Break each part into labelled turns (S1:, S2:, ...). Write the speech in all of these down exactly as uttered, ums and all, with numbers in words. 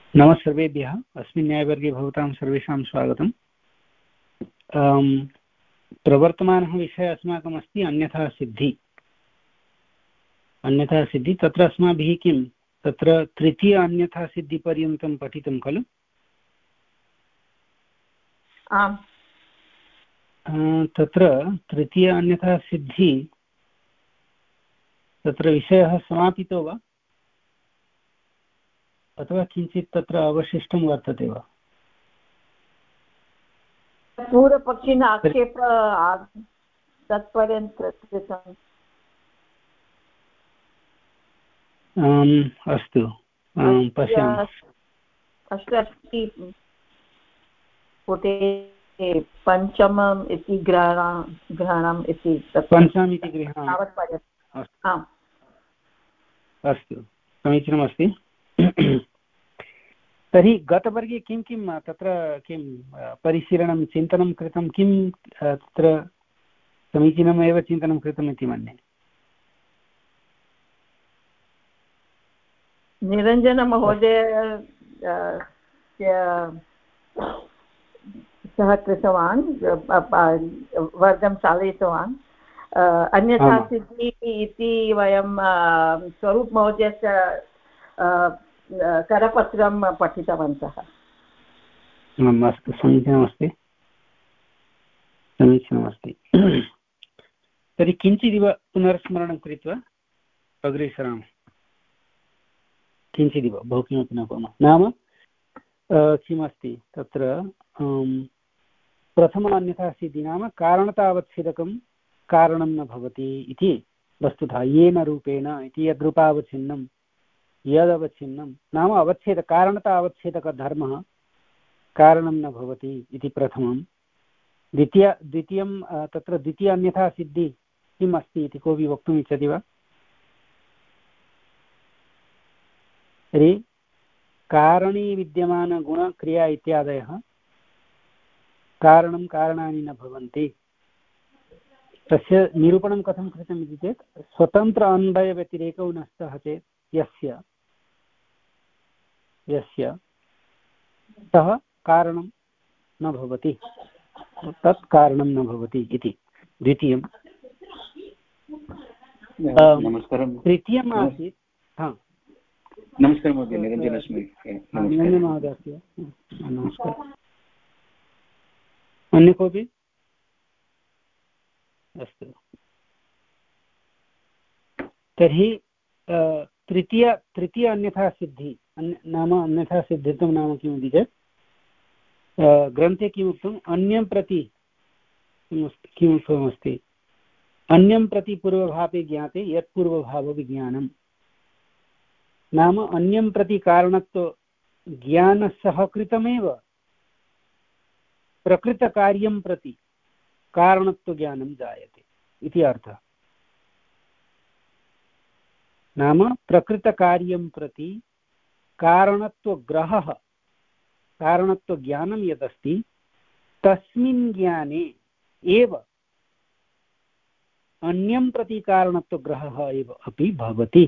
S1: नमः सर्वेभ्यः। अस्मिन् न्यायवर्गे भवतां सर्वेषां स्वागतम्। प्रवर्तमानः विषयः अस्माकम् अस्ति अन्यथा सिद्धि। अन्यथा सिद्धि तत्र अस्माभिः किं तत्र तृतीय अन्यथा सिद्धिपर्यन्तं पठितं खलु?
S2: आम्।
S1: तत्र तृतीय अन्यथा सिद्धि तत्र विषयः समापितो वा अथवा किञ्चित् तत्र अवशिष्टं वर्तते वा?
S2: पूर्वपक्षिण आक्षेप तत्पर्यन्तं कृतम्।
S1: अस्तु, पश्यामः।
S2: अष्टषष्टि पुटे पञ्चमम् इति ग्रहणं ग्रहणम् इति
S1: पञ्चमम् इति गृह्णामि। अस्तु, समीचीनमस्ति। तर्हि गतवर्गे किं किं तत्र किं परिशीलनं चिन्तनं कृतं, किं तत्र समीचीनमेव चिन्तनं कृतम् इति मन्ये।
S2: निरञ्जनमहोदय सः कृतवान्, वर्गं चालयितवान्। अन्यथा सिद्धि इति वयं स्वरूपमहोदयस्य करपत्रं पठितवन्तः।
S1: अस्तु, समीचीनमस्ति समीचीनमस्ति तर्हि किञ्चिदिव पुनर्स्मरणं कृत्वा अग्रे सरामः। किञ्चिदिव, बहु किमपि न कुर्मः। नाम किमस्ति तत्र प्रथम अन्यथा सिद्धि नाम कारणतावच्छेदकं कारणं न भवति इति वस्तुतः येन रूपेण इति यद्रूपावच्छिन्नं यदवच्छिन्नं नाम अवच्छेद कारणता अवच्छेदकधर्मः कारणं न भवति इति प्रथमं। द्वितीय द्वितीयं तत्र द्वितीय अन्यथा सिद्धि किम् अस्ति इति कोऽपि वक्तुम् इच्छति वा? तर्हि कारणी विद्यमानगुणक्रिया इत्यादयः कारणं कारणानि न भवन्ति। तस्य निरूपणं कथं कृतम् इति चेत् स्वतन्त्र अन्वयव्यतिरेकौ न स्तः चेत् यस्य यस्य सः कारणं न भवति, तत् कारणं न भवति इति द्वितीयं। तृतीयम् आसीत्
S3: नमस्कारः महोदय, निरञ्जनस्मि।
S1: निरञ्जनमहोदय अस्ति वा? नमस्कारः। अन्य कोऽपि? अस्तु, तर्हि तृतीय तृतीय अन्यथा सिद्धि नाम अन्यथा सिद्धित्वं नाम किम् इति चेत् ग्रन्थे किमुक्तम् अन्यं प्रति किम् उक्तमस्ति अन्यं प्रति पूर्वभावे ज्ञाते यत् पूर्वभावविज्ञानम्। नाम अन्यं प्रति कारणत्व ज्ञानसहकृतमेव प्रकृतकार्यं प्रति कारणत्वज्ञानं जायते इति अर्थः। नाम प्रकृतकार्यं प्रति कारणत्वग्रहः कारणत्वज्ञानं यदस्ति तस्मिन् ज्ञाने एव अन्यं प्रति कारणत्वग्रहः एव अपि भवति।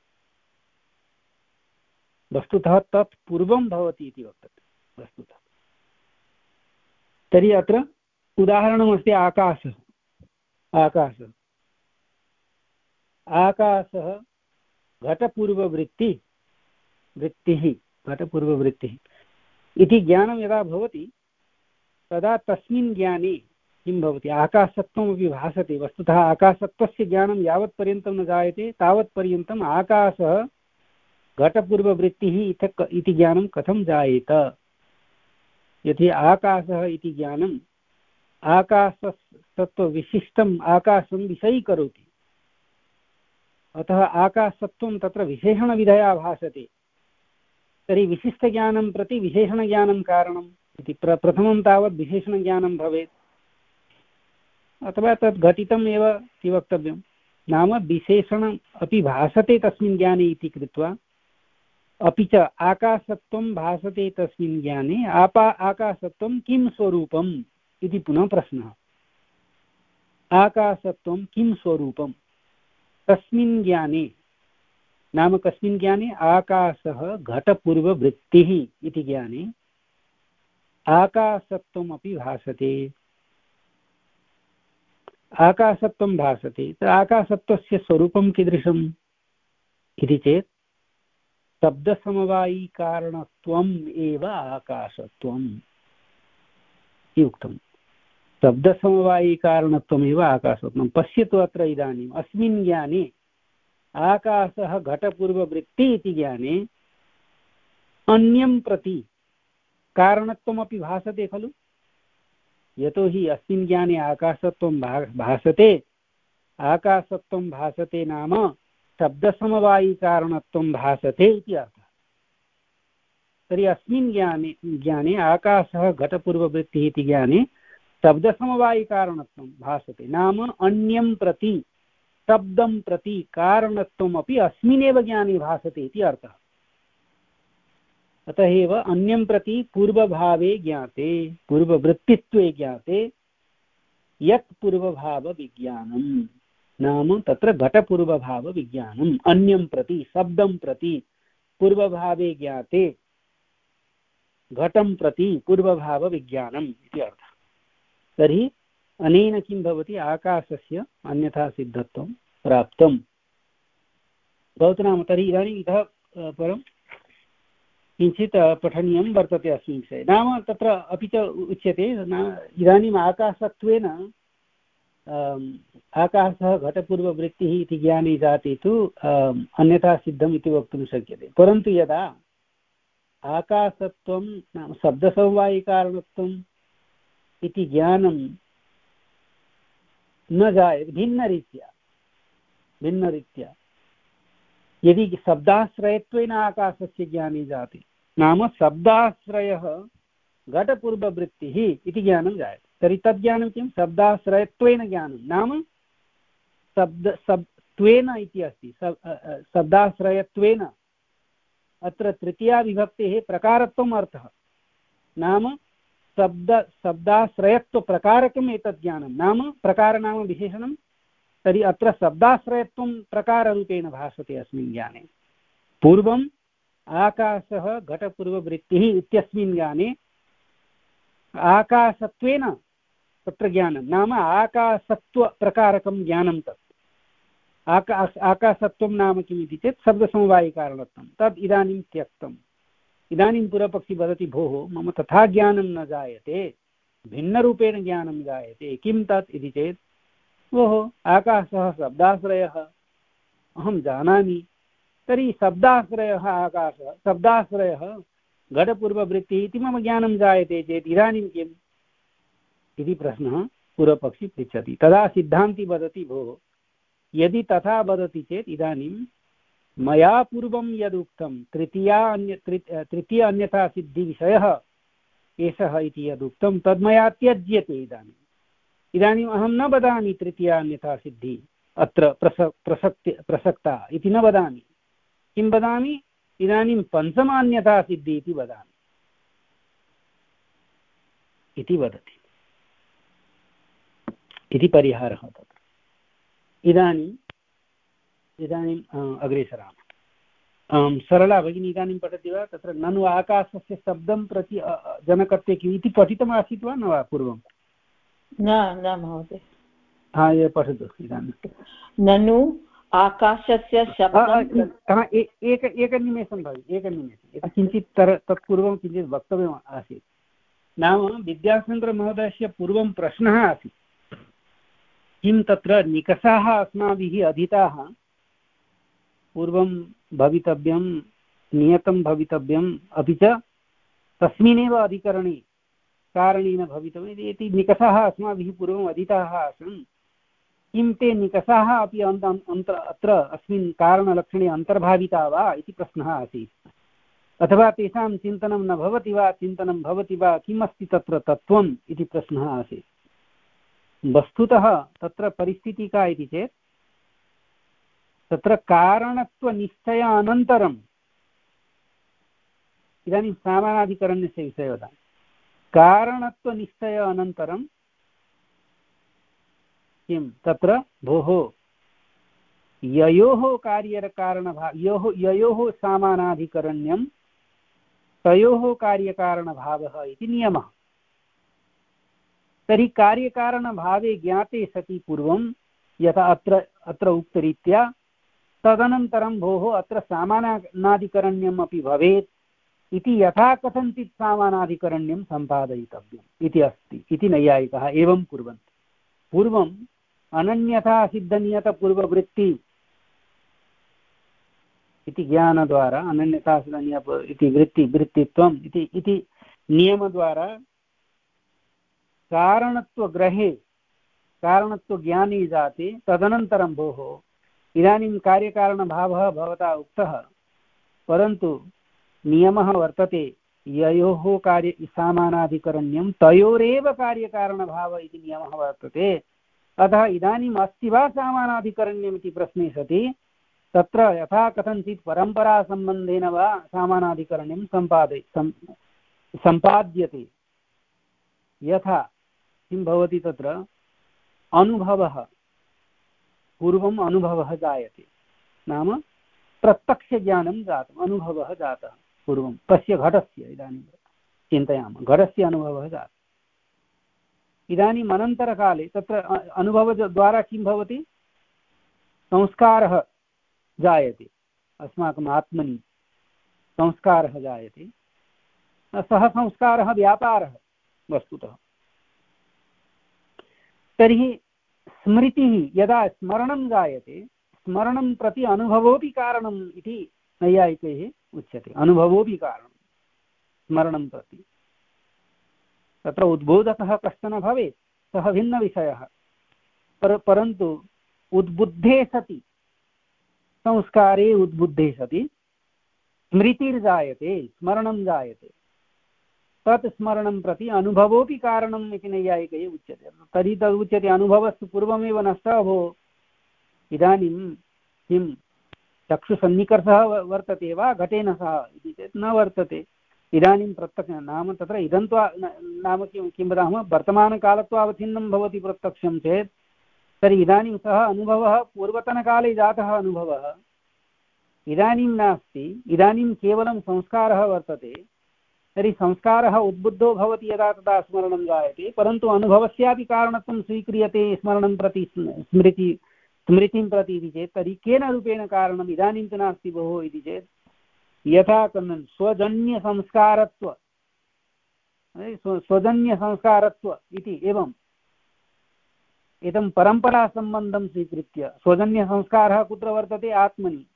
S1: वस्तुतः तत् पूर्वं भवति इति वक्तव्यं वस्तुतः। तर्हि अत्र उदाहरणमस्ति आकाशः। आकाशः आकाशः घटपूर्ववृत्ति वृत्तिः घटपूर्ववृत्तिः इति ज्ञानं यदा भवति तदा तस्मिन् ज्ञाने किं भवति आकाशत्वमपि भासते। वस्तुतः आकाशत्वस्य ज्ञानं यावत्पर्यन्तं न जायते तावत्पर्यन्तम् आकाशः घटपूर्ववृत्तिः इति ज्ञानं कथं जायेत? यदि आकाशः इति ज्ञानम् आकाशतत्त्वविशिष्टम् आकाशं विषयीकरोति, अतः आकाशत्वं तत्र विशेषणविधया भासते। तर्हि विशिष्टज्ञानं प्रति विशेषणज्ञानं कारणम् इति प्र प्रथमं तावत् विशेषणज्ञानं भवेत् अथवा तद् घटितम् एव इति वक्तव्यं। नाम विशेषणम् अपि भासते तस्मिन् ज्ञाने इति कृत्वा, अपि च आकाशत्वं भासते तस्मिन् ज्ञाने आपा आकाशत्वं किं स्वरूपम् इति पुनः प्रश्नः। आकाशत्वं किं स्वरूपं तस्मिन् ज्ञाने नाम कस्मिन् ज्ञाने आकाशः घटपूर्ववृत्तिः इति ज्ञाने आकाशत्वमपि भासते आकाशत्वं भासते तत्र आकाशत्वस्य स्वरूपं कीदृशम् इति चेत् शब्दसमवायिकारणत्वम् एव आकाशत्वम् इति उक्तम् शब्दसमवायिकारणत्वमेव आकाशत्वं पश्यतु अत्र इदानीम् अस्मिन् ज्ञाने आकाशः घटपूर्ववृत्ति इति ज्ञाने अन्यं प्रति कारणत्वमपि भासते खलु यतोहि अस्मिन् ज्ञाने आकाशत्वं भासते आकाशत्वं भासते नाम शब्दसमवायिकारणत्वं भासते इति अर्थः तर्हि अस्मिन् ज्ञाने ज्ञाने आकाशः घटपूर्ववृत्तिः इति ज्ञाने शब्दसमवायिकारणत्वं भासते नाम अन्यं प्रति शब्दं प्रति कारणत्वमपि अस्मिन्नेव ज्ञाने भासते इति अर्थः अतः एव अन्यं प्रति पूर्वभावे ज्ञाते पूर्ववृत्तित्वे ज्ञाते यत् पूर्वभावविज्ञानं नाम तत्र घटपूर्वभावविज्ञानम् अन्यं प्रति शब्दं प्रति पूर्वभावे ज्ञाते घटं प्रति पूर्वभावविज्ञानम् इति अर्थः तर्हि अनेन किं भवति आकाशस्य अन्यथा सिद्धत्वं प्राप्तं भवतु नाम तर्हि इदानीम् इतः परं किञ्चित् पठनीयं वर्तते अस्मिन् विषये नाम तत्र अपि च उच्यते इदानीम् आकाशत्वेन आकाशः घटपूर्ववृत्तिः इति ज्ञाने जाते तु अन्यथा सिद्धम् इति वक्तुं शक्यते परन्तु यदा आकाशत्वं नाम शब्दसमवायिकारणत्वम् इति ज्ञानं न जायते भिन्नरीत्या भिन्नरीत्या यदि शब्दाश्रयत्वेन आकाशस्य ज्ञाने जाते नाम शब्दाश्रयः घटपूर्ववृत्तिः इति ज्ञानं जायते तर्हि तद् ज्ञानं किं शब्दाश्रयत्वेन ज्ञानं नाम शब्द शब्दत्वेन इति अस्ति शब्दाश्रयत्वेन अत्र तृतीया विभक्तेः प्रकारत्वम् अर्थः नाम शब्द शब्दाश्रयत्वप्रकारकम् एतत् ज्ञानं नाम प्रकार नाम विशेषणं तर्हि अत्र शब्दाश्रयत्वं प्रकाररूपेण भासते अस्मिन् ज्ञाने पूर्वम् आकाशः घटपूर्ववृत्तिः इत्यस्मिन् ज्ञाने आकाशत्वेन तत्र ज्ञानं नाम आकाशत्वप्रकारकं ज्ञानं तत् आकाश आकाशत्वं नाम किमिति चेत् शब्दसमवायिकारणत्वं तद् इदानीं त्यक्तम् इदानीं पूर्वपक्षी वदति भोः मम तथा ज्ञानं न जायते भिन्नरूपेण ज्ञानं जायते किं तत् इति चेत् ओहो आकाशः शब्दाश्रयः अहं जानामि तर्हि शब्दाश्रयः आकाशः शब्दाश्रयः घटपूर्ववृत्तिः इति मम ज्ञानं जायते चेत् इदानीं किम् इति प्रश्नः पूर्वपक्षी पृच्छति तदा सिद्धान्ती वदति भोः यदि तथा वदति चेत् इदानीं मया पूर्वं यदुक्तं तृतीया अन्य तृतीय अन्यथा सिद्धिविषयः एषः इति यदुक्तं तद् मया त्यज्यते इदानीम् इदानीम् अहं न वदामि तृतीया अन्यथा सिद्धि अत्र प्रस प्रसक्ति प्रसक्ता इति न वदामि किं वदामि इदानीं पञ्चमान्यथा सिद्धि इति वदामि इति वदति इति परिहारः तत्र इदानीम् इदानीम् अग्रे सरामः सरला भगिनी इदानीं पठति वा तत्र ननु आकाशस्य शब्दं प्रति जनकत्वे किम् इति पठितमासीत् वा न वा पूर्वं
S2: न न महोदय
S1: हा ये पठतु इदानीं
S2: ननु आकाशस्य शब्दं
S1: एक एकनिमेषं भवति एकनिमेषम् किञ्चित् तर तत्पूर्वं किञ्चित् वक्तव्यम् आसीत् नाम विद्याचन्द्रमहोदयस्य पूर्वं प्रश्नः आसीत् किं तत्र निकषाः अस्माभिः अधीताः पूर्वं भवितव्यं नियतं भवितव्यम् अपि च तस्मिन्नेव अधिकरणे कारणेन भवितव्यम् इति निकषाः अस्माभिः पूर्वम् अधीताः आसन् किं ते निकषाः अपि अत्र अस्मिन् कारणलक्षणे अन्तर्भाविता वा इति प्रश्नः आसीत् अथवा तेषां चिन्तनं न भवति वा चिन्तनं भवति वा किमस्ति तत्र तत्त्वम् इति प्रश्नः आसीत् वस्तुतः तत्र परिस्थितिः का इति चेत् तत्र कारणत्वनिश्चय अनन्तरम् इदानीं सामानाधिकरण्यस्य विषये वदामि कारणत्वनिश्चय अनन्तरं किं तत्र भोः ययोः कार्यकारणभाव योः ययोः सामानाधिकरण्यं तयोः कार्यकारणभावः इति नियमः। तर्हि कार्यकारणभावे ज्ञाते सति पूर्वं यथा अत्र अत्र उक्तरीत्या तदनन्तरं भोः अत्र सामानाधिकरण्यम् अपि भवेत् इति यथा कथञ्चित् सामानाधिकरण्यं सम्पादयितव्यम् इति अस्ति इति नैयायिकाः एवं कुर्वन्ति। पूर्वम् अनन्यथा सिद्धनियतपूर्ववृत्ति इति ज्ञानद्वारा अनन्यथा सिद्धनियत इति वृत्ति वृत्तित्वम् इति इति नियमद्वारा कारणत्वग्रहे कारणत्वज्ञाने जाते तदनन्तरं भोः इदानीं कार्यकारणभावः भवता उक्तः, परन्तु नियमः वर्तते ययोः कार्य सामानाधिकरण्यं तयोरेव कार्यकारणभाव इति नियमः वर्तते। अतः इदानीम् अस्ति वा सामानाधिकरण्यम् इति प्रश्ने सति तत्र यथा कथञ्चित् परम्परासम्बन्धेन वा सामानाधिकरण्यं सम्पादय सम्पाद्यते। यथा किं भवति तत्र अनुभवः, पूर्वम् अनुभवः जायते, नाम प्रत्यक्षज्ञानं जातम्, अनुभवः जातः पूर्वं तस्य घटस्य। इदानीं चिन्तयामः, घटस्य अनुभवः जातः। इदानीम् अनन्तरकाले तत्र अनुभवद्वारा किं भवति, संस्कारः जायते, अस्माकम् आत्मनि संस्कारः जायते। सः संस्कारः व्यापारः वस्तुतः। तर्हि स्मृतिः यदा स्मरणं जायते, स्मरणं प्रति अनुभवोऽपि कारणम् इति नैयायिकैः उच्यते। अनुभवोऽपि कारणं स्मरणं प्रति। तत्र उद्बोधकः कश्चन भवेत्, सः भिन्नविषयः, पर परन्तु उद्बुद्धे सति, संस्कारे उद्बुद्धे सति स्मृतिर्जायते, स्मरणं जायते। तत् स्मरणं प्रति अनुभवोऽपि कारणम् इति नैयायिकैः उच्यते। तर्हि तदुच्यते अनुभवस्तु पूर्वमेव नष्टः भोः। इदानीं किं चक्षुसन्निकर्षः वर्तते वा घटेन सह इति चेत् न वर्तते। इदानीं प्रत्यक्ष नाम तत्र इदं तु नाम किं किं वदामः, वर्तमानकालत्वावच्छिन्नं भवति प्रत्यक्षं चेत्, तर्हि इदानीं सः अनुभवः पूर्वतनकाले जातः अनुभवः इदानीं नास्ति, इदानीं केवलं संस्कारः वर्तते। तर्हि संस्कारः उद्बुद्धो भवति यदा तदा स्मरणं जायते, परन्तु अनुभवस्यापि कारणत्वं स्वीक्रियते स्मरणं प्रति, स्मृति स्मृतिं प्रति इति चेत् तर्हि केन रूपेण कारणम् इदानीं तु नास्ति भोः इति चेत् यथा कथं स्वजन्यसंस्कारत्व स्वजन्यसंस्कारत्व इति एवम् एतं परम्परासम्बन्धं स्वीकृत्य स्वजन्यसंस्कारः कुत्र वर्तते, आत्मनि।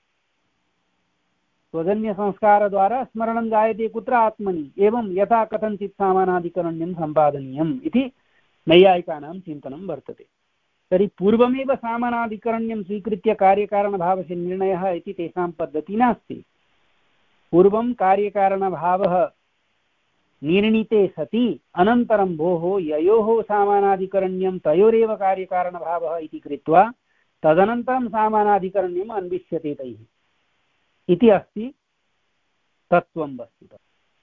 S1: स्वजन्यसंस्कारद्वारा स्मरणं जायते कुत्र, आत्मनि। एवं यथा कथञ्चित् सामानाधिकरण्यं सम्पादनीयम् इति नैयायिकानां चिन्तनं वर्तते। तर्हि पूर्वमेव सामानाधिकरण्यं स्वीकृत्य कार्यकारणभावस्य निर्णयः इति तेषां पद्धतिः नास्ति। पूर्वं कार्यकारणभावः निर्णीते सति अनन्तरं भोः ययोः सामानाधिकरण्यं तयोरेव कार्यकारणभावः इति कृत्वा तदनन्तरं सामानाधिकरण्यम् अन्विष्यते तैः इति अस्ति तत्त्वं वस्तुतः।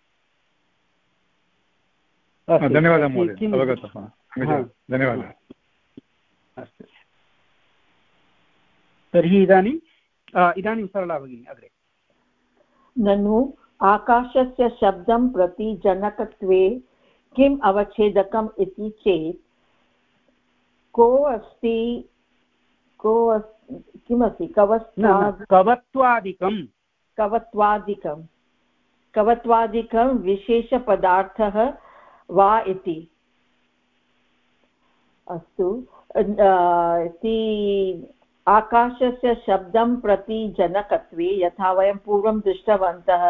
S4: धन्यवादः महोदय, अवगतः। धन्यवादः।
S1: अस्तु, तर्हि इदानीं इदानीं सरला भगिनी अग्रे।
S2: ननु आकाशस्य शब्दं प्रति जनकत्वे किम् अवच्छेदकम् इति चेत् को अस्ति, को किमस्ति,
S1: कवत्वादिकं
S2: कवत्वादिकं कवत्वादिकं विशेषपदार्थः वा इति। अस्तु, इति आकाशस्य शब्दं प्रति जनकत्वे यथा वयं पूर्वं दृष्टवन्तः,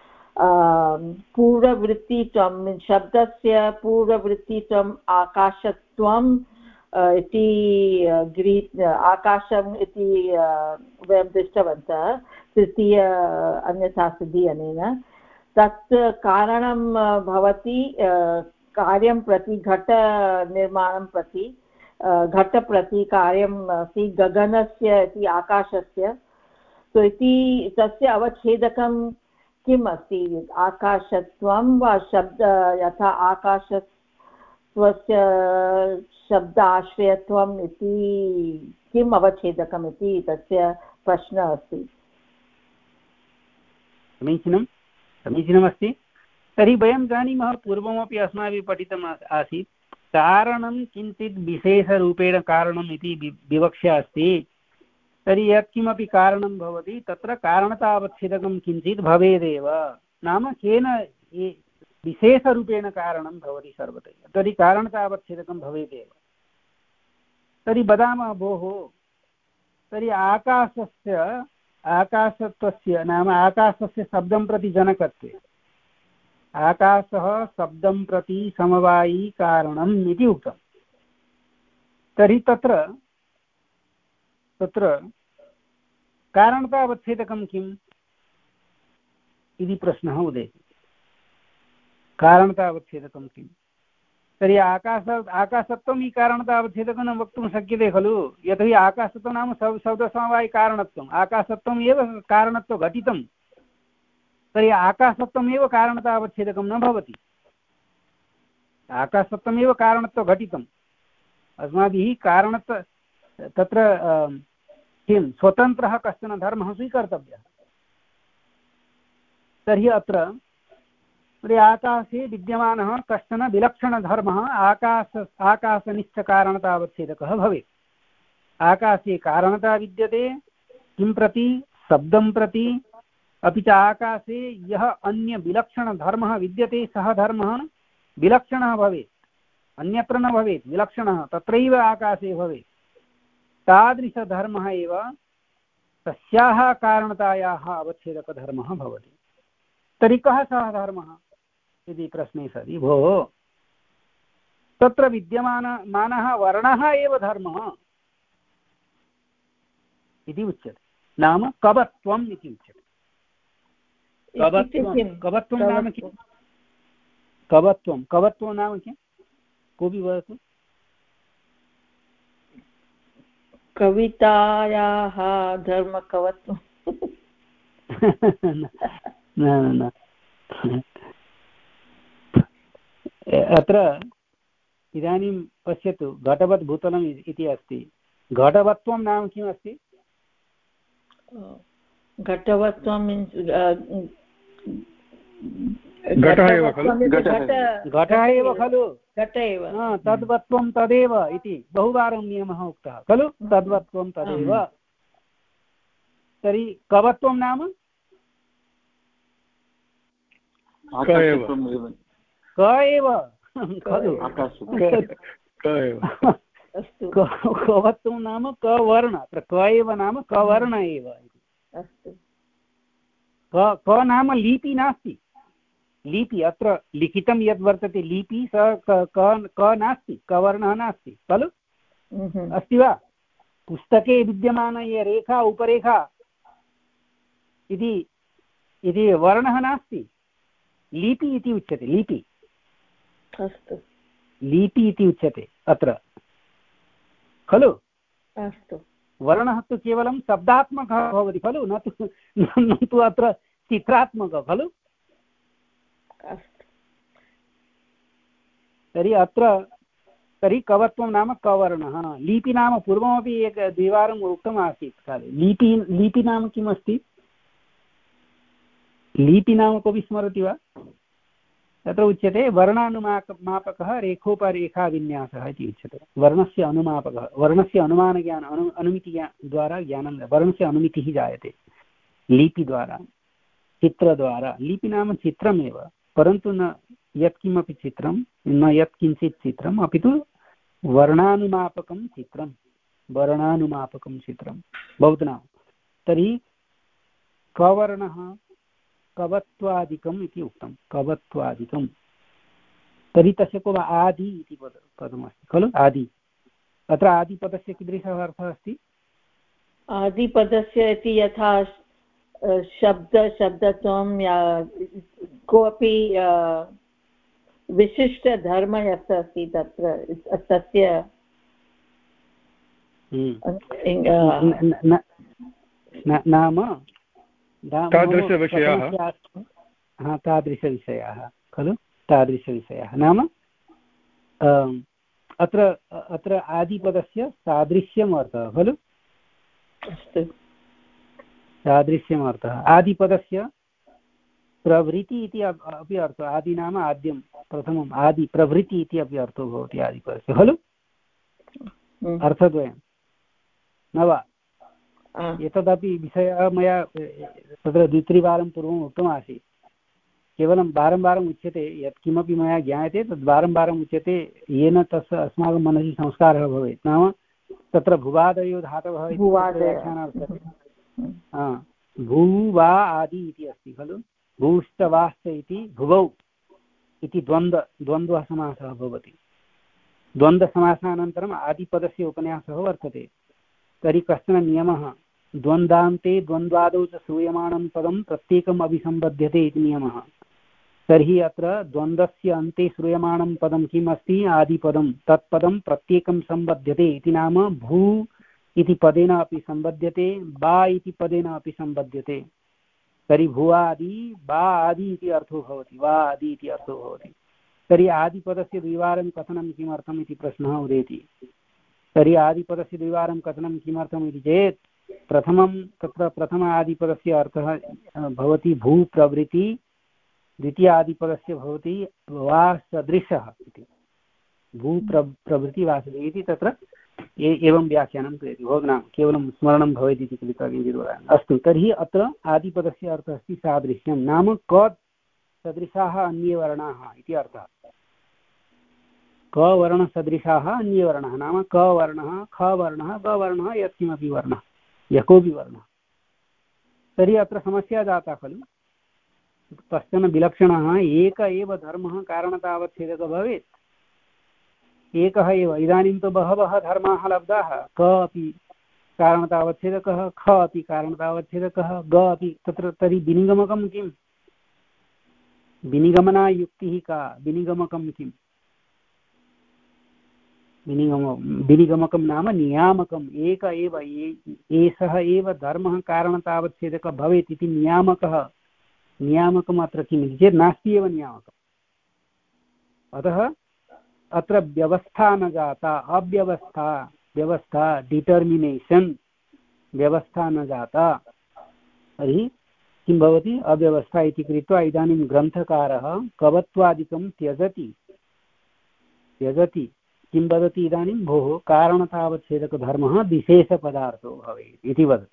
S2: पूर्ववृत्तित्वं शब्दस्य पूर्ववृत्तित्वम् आकाशत्वम् इति गृही आकाशम् इति वयं दृष्टवन्तः तृतीय अन्यथा सिद्धि अनेन। तत् कारणं भवति कार्यं प्रति, घटनिर्माणं प्रति, घटप्रति कार्यम् अस्ति गगनस्य इति आकाशस्य। तो इति तस्य अवच्छेदकं किम् अस्ति, आकाशत्वं वा शब्द, यथा आकाशत्वस्य शब्दाश्रयत्वम् इति किम् अवच्छेदकम् इति तस्य प्रश्नः अस्ति।
S1: समीचीनं समीचीनमस्ति। तर्हि वयं जानीमः पूर्वमपि अस्माभिः पठितम् आसीत् कारणं किञ्चित् विशेषरूपेण कारणम् इति विवक्षा अस्ति। तर्हि यत्किमपि कारणं भवति तत्र कारणतावच्छेदकं किञ्चित् भवेदेव, नाम केन विशेषरूपेण कारणं भवति सर्वतः, तर्हि कारणतावच्छेदकं भवेदेव। तर्हि वदामः भोः, तर्हि आकाशस्य आकाशत्वस्य नाम आकाशस्य शब्दं प्रति जनकत्वे आकाशः शब्दं प्रति समवायी कारणम् इति उक्तं। तर्हि तत्र तत्र कारणतावच्छेदकं किम् इति प्रश्नः उदेति। कारणतावच्छेदकं किम्? तर्हि आकाश आकाशत्वं हि कारणतावच्छेदकं न वक्तुं शक्यते खलु, यतोहि आकाशत्वं नाम शब्दसमवायिकारणत्वम्, आकाशत्वम् एव कारणत्वघटितं। तर्हि आकाशत्वमेव कारणतावच्छेदकं न भवति, आकाशत्वमेव कारणत्वघटितम्। अस्माभिः कारणत्व तत्र किं स्वतन्त्रः कश्चन धर्मः स्वीकर्तव्यः। तर्हि अत्र आकाशे विद्यमानः कश्चन विलक्षणधर्मः आकाश आकाशनिश्चकारणतावच्छेदकः भवेत्। आकाशे कारणता विद्यते किं प्रति? शब्दं प्रति। अपि च आकाशे यः अन्य विलक्षणधर्मः विद्यते सः धर्मः विलक्षणः भवेत्, अन्यत्र न भवेत्, विलक्षणः तत्रैव आकाशे भवेत्। तादृशधर्मः एव तस्याः कारणतायाः अवच्छेदकधर्मः भवति। तर्हि कः सः धर्मः इति प्रश्ने सति भोः तत्र विद्यमानः वर्णः एव धर्मः इति उच्यते, नाम कवत्वम् इति उच्यते। कवत्वं कवत्वं नाम किं? कवत्वं कवत्वं नाम किं? कोऽपि वदतु।
S2: कवितायाः धर्मकवत्वं
S1: न न अत्र इदानीं पश्यतु, घटवत् भूतलम् इति अस्ति। घटवत्वं नाम किम् अस्ति?
S2: घटवत्वं मीन्स्
S4: घटः एव खलु,
S1: घटः एव खलु,
S2: घट एव,
S1: तद्वत्वं तदेव इति बहुवारं नियमः उक्तः खलु, तद्वत्वं तदेव। तर्हि कवत्वं नाम क एव खलु, कवत्वं नाम कवर्ण, अत्र क एव नाम कवर्ण एव। क नाम लिपि नास्ति, लिपि अत्र लिखितं यद् वर्तते लिपि स क नास्ति, कवर्णः नास्ति खलु, अस्ति वा? पुस्तके विद्यमान ये रेखा उपरेखा इति वर्णः नास्ति, लिपि इति उच्यते, लिपि
S2: अस्तु,
S1: लिपि इति उच्यते अत्र खलु।
S2: अस्तु,
S1: वर्णः तु केवलं शब्दात्मकः भवति खलु, न तु न तु अत्र चित्रात्मकः खलु। तर्हि अत्र तर्हि कवत्वं नाम कवर्णः। लिपि नाम पूर्वमपि एक द्विवारम् उक्तम् आसीत् काले। लिपि लिपि नाम किम् अस्ति? लिपि नाम कोऽपि स्मरति वा? तत्र उच्यते वर्णानुमाक मापकः रेखोपरेखाविन्यासः इति उच्यते। वर्णस्य अनुमापकः, वर्णस्य अनुमानज्ञान अनु अनुमितिद्वारा ज्ञानं, वर्णस्य अनुमितिः जायते लिपिद्वारा, चित्रद्वारा। लिपि नाम चित्रमेव, परन्तु न यत्किमपि चित्रं, न यत्किञ्चित् चित्रम्, अपि तु वर्णानुमापकं चित्रं, वर्णानुमापकं चित्रं भवतु नाम। तर्हि कवर्णः कवत्वादिकम् इति उक्तं, कवत्वादिकं। तर्हि तस्य को आदि इति पद पदमस्ति खलु, आदि। अत्र आदिपदस्य कीदृशः अर्थः अस्ति?
S2: आदिपदस्य इति यथा शब्द शब्दत्वं या कोऽपि विशिष्टधर्म यस्य अस्ति तत्र तस्य
S1: नाम
S4: तादृशविषयाः,
S1: हा तादृशविषयाः खलु, तादृशविषयाः नाम अत्र अत्र आदिपदस्य सादृश्यम् अर्थः खलु।
S2: अस्तु,
S1: सादृश्यम् अर्थः। आदिपदस्य प्रवृत्ति इति अपि अर्थः, आदि नाम आद्यं प्रथमम्, आदि प्रवृत्ति इति अपि अर्थो भवति आदिपदस्य खलु, अर्थद्वयं न वा। एतदपि विषयः मया तत्र द्वित्रिवारं पूर्वम् उक्तमासीत्, केवलं वारं वारम् उच्यते, यत्किमपि मया ज्ञायते तद् वारं वारम् उच्यते, येन तस्य अस्माकं मनसि संस्कारः भवेत्। नाम तत्र भुवादयो धातवः इति व्याख्यानार्थं भू वा आदि इति अस्ति खलु, भूश्च वाश्च इति भुवौ इति द्वन्द्व द्वन्द्वः समासः भवति। द्वन्द्वसमासानन्तरम् आदिपदस्य उपन्यासः वर्तते। तर्हि कश्चन नियमः, द्वन्द्वान्ते द्वन्द्वादौ च श्रूयमाणं पदं प्रत्येकम् अभिसम्बध्यते इति नियमः। तर्हि अत्र द्वन्द्वस्य अन्ते श्रूयमाणं पदं किम् अस्ति? आदिपदं। तत्पदं प्रत्येकं सम्बध्यते इति नाम भू इति पदेन अपि सम्बध्यते, बा इति पदेन अपि सम्बध्यते। तर्हि भुवादि बा आदि इति अर्थो भवति, वा आदि इति अर्थो भवति। तर्हि आदिपदस्य द्विवारं कथनं किमर्थम् इति प्रश्नः उदेति। तर्हि आदिपदस्य द्विवारं कथनं किमर्थम् इति चेत् प्रथमं तत्र प्रथम आदिपदस्य अर्थः भवति भूप्रवृत्ति, द्वितीय आदिपदस्य भवति वा सदृशः इति, भूप्र प्रवृत्ति वा सदृशः इति तत्र एवं व्याख्यानं क्रियते। भोजनं केवलं स्मरणं भवेत् इति कृत्वा किञ्चित् वदामि। अस्तु, तर्हि अत्र आदिपदस्य अर्थः अस्ति सादृश्यं, नाम क सदृशाः अन्ये वर्णाः इति अर्थः। क वर्णसदृशाः अन्ये वर्णाः नाम क वर्णः, ख वर्णः, ग वर्णः, यत्किमपि वर्णः, यः कोऽपि वर्णः। तर्हि अत्र समस्या जाता खलु, कश्चन विलक्षणः एक एव धर्मः कारणतावच्छेदकः भवेत्, एकः एव। इदानीं तु बहवः धर्माः लब्धाः, क अपि कारणतावच्छेदकः, ख अपि कारणतावच्छेदकः, ग अपि। तत्र तर्हि विनिगमकं किम्? विनिगमना युक्तिः का? विनिगमकं किम्? विनिगम विनिगमकं नाम नियामकम्। एक एव, एषः एव धर्मः कारणतावच्छेदकः भवेत् इति नियामकः। नियामकम् अत्र किम् इति चेत् नास्ति एव नियामकम्। अतः अत्र व्यवस्था न जाता, अव्यवस्था, व्यवस्था डिटर्मिनेशन्, व्यवस्था न जाता। तर्हि किं भवति? अव्यवस्था इति कृत्वा इदानीं ग्रन्थकारः कवत्वादिकं त्यजति त्यजति किं वदति इदानीं? भोः कारणतावच्छेदकधर्मः विशेषपदार्थो भवेत् इति वदति।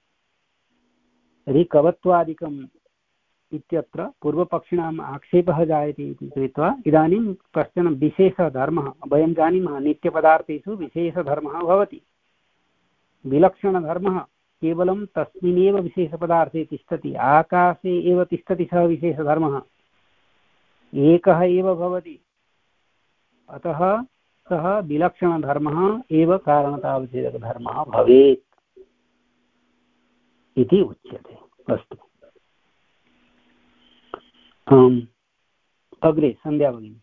S1: तर्हि कवत्वादिकम् इत्यत्र पूर्वपक्षिणाम् आक्षेपः जायते इति कृत्वा इदानीं कश्चन विशेषधर्मः, वयं जानीमः नित्यपदार्थेषु विशेषधर्मः भवति। विलक्षणधर्मः केवलं तस्मिन्नेव विशेषपदार्थे तिष्ठति, आकाशे एव तिष्ठति सः विशेषधर्मः, एकः एव भवति। अतः सः विलक्षणधर्मः एव कारणतावच्छेदकधर्मः भवेत् इति उच्यते। अस्तु, अग्रे सन्ध्या भगिनी।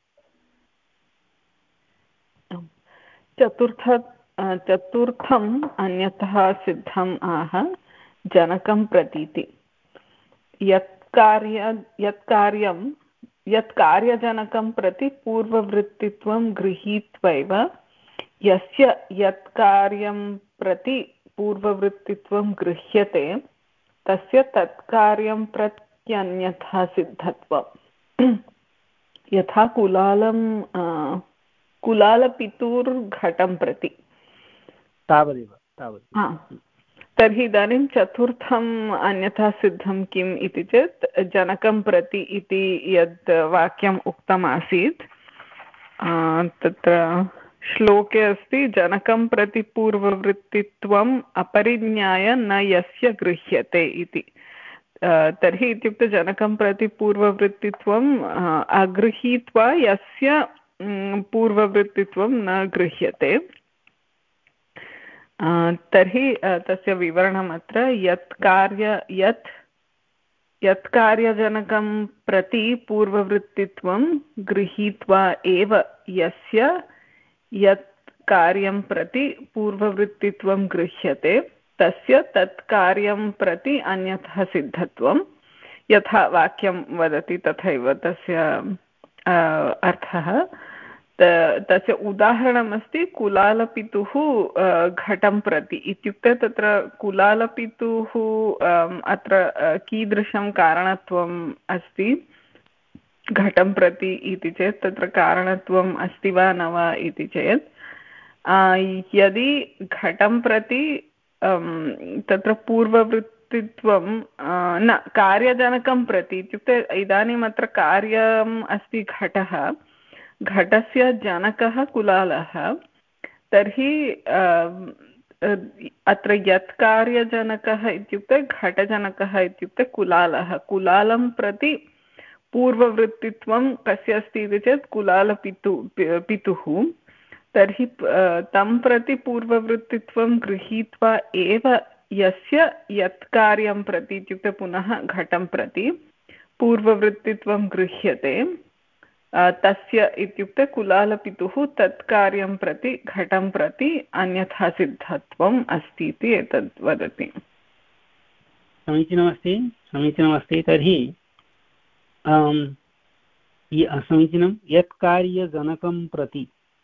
S5: चतुर्थ चतुर्थम् अन्यतः सिद्धम् आह जनकं प्रतीति। यत् कार्य यत् कार्यं यत् कार्यजनकं प्रति पूर्ववृत्तित्वं गृहीत्वैव यस्य यत् कार्यं प्रति पूर्ववृत्तित्वं गृह्यते तस्य तत्कार्यं प्रत्यन्यथा सिद्धत्वम्। यथा कुलालं कुलालपितुर्घटं प्रति
S1: तावदेव तावत्।
S5: तर्हि इदानीं चतुर्थम् अन्यथा सिद्धं किम् इति चेत् जनकं प्रति इति यद् वाक्यम् उक्तम् आसीत् तत्र श्लोके अस्ति जनकं प्रति पूर्ववृत्तित्वम् अपरिज्ञाय न यस्य गृह्यते इति। तर्हि इत्युक्ते जनकं प्रति पूर्ववृत्तित्वम् अगृहीत्वा यस्य पूर्ववृत्तित्वं न गृह्यते। तर्हि तस्य विवरणम् अत्र यत् कार्य यत् यत् कार्यजनकं प्रति पूर्ववृत्तित्वं गृहीत्वा एव यस्य यत् कार्यं प्रति पूर्ववृत्तित्वं गृह्यते तस्य तत् कार्यं प्रति अन्यथा सिद्धत्वं। यथा वाक्यं वदति तथैव तस्य अर्थः। तस्य उदाहरणमस्ति कुलालपितुः घटं प्रति इत्युक्ते तत्र कुलालपितुः अत्र कीदृशं कारणत्वम् अस्ति घटं प्रति इति चेत् तत्र कारणत्वम् अस्ति वा न वा इति चेत् यदि घटं प्रति तत्र पूर्ववृत्तित्वं न कार्यजनकं प्रति इत्युक्ते इदानीम् अत्र कार्यम् अस्ति घटः घटस्य जनकः कुलालः तर्हि अत्र यत् कार्यजनकः इत्युक्ते घटजनकः इत्युक्ते कुलालः कुलालं प्रति पूर्ववृत्तित्वं कस्य अस्ति इति चेत् कुलालपितु पितुः तर्हि तं प्रति पूर्ववृत्तित्वं गृहीत्वा एव यस्य यत् कार्यं प्रति इत्युक्ते पुनः घटं प्रति पूर्ववृत्तित्वं गृह्यते तस्य इत्युक्ते कुलालपितुः तत् कार्यं प्रति घटं प्रति अन्यथा सिद्धत्वम् अस्ति इति एतद् वदति।
S1: समीचीनमस्ति समीचीनमस्ति तर्हि समीचीनं यत् कार्यजनकं प्रति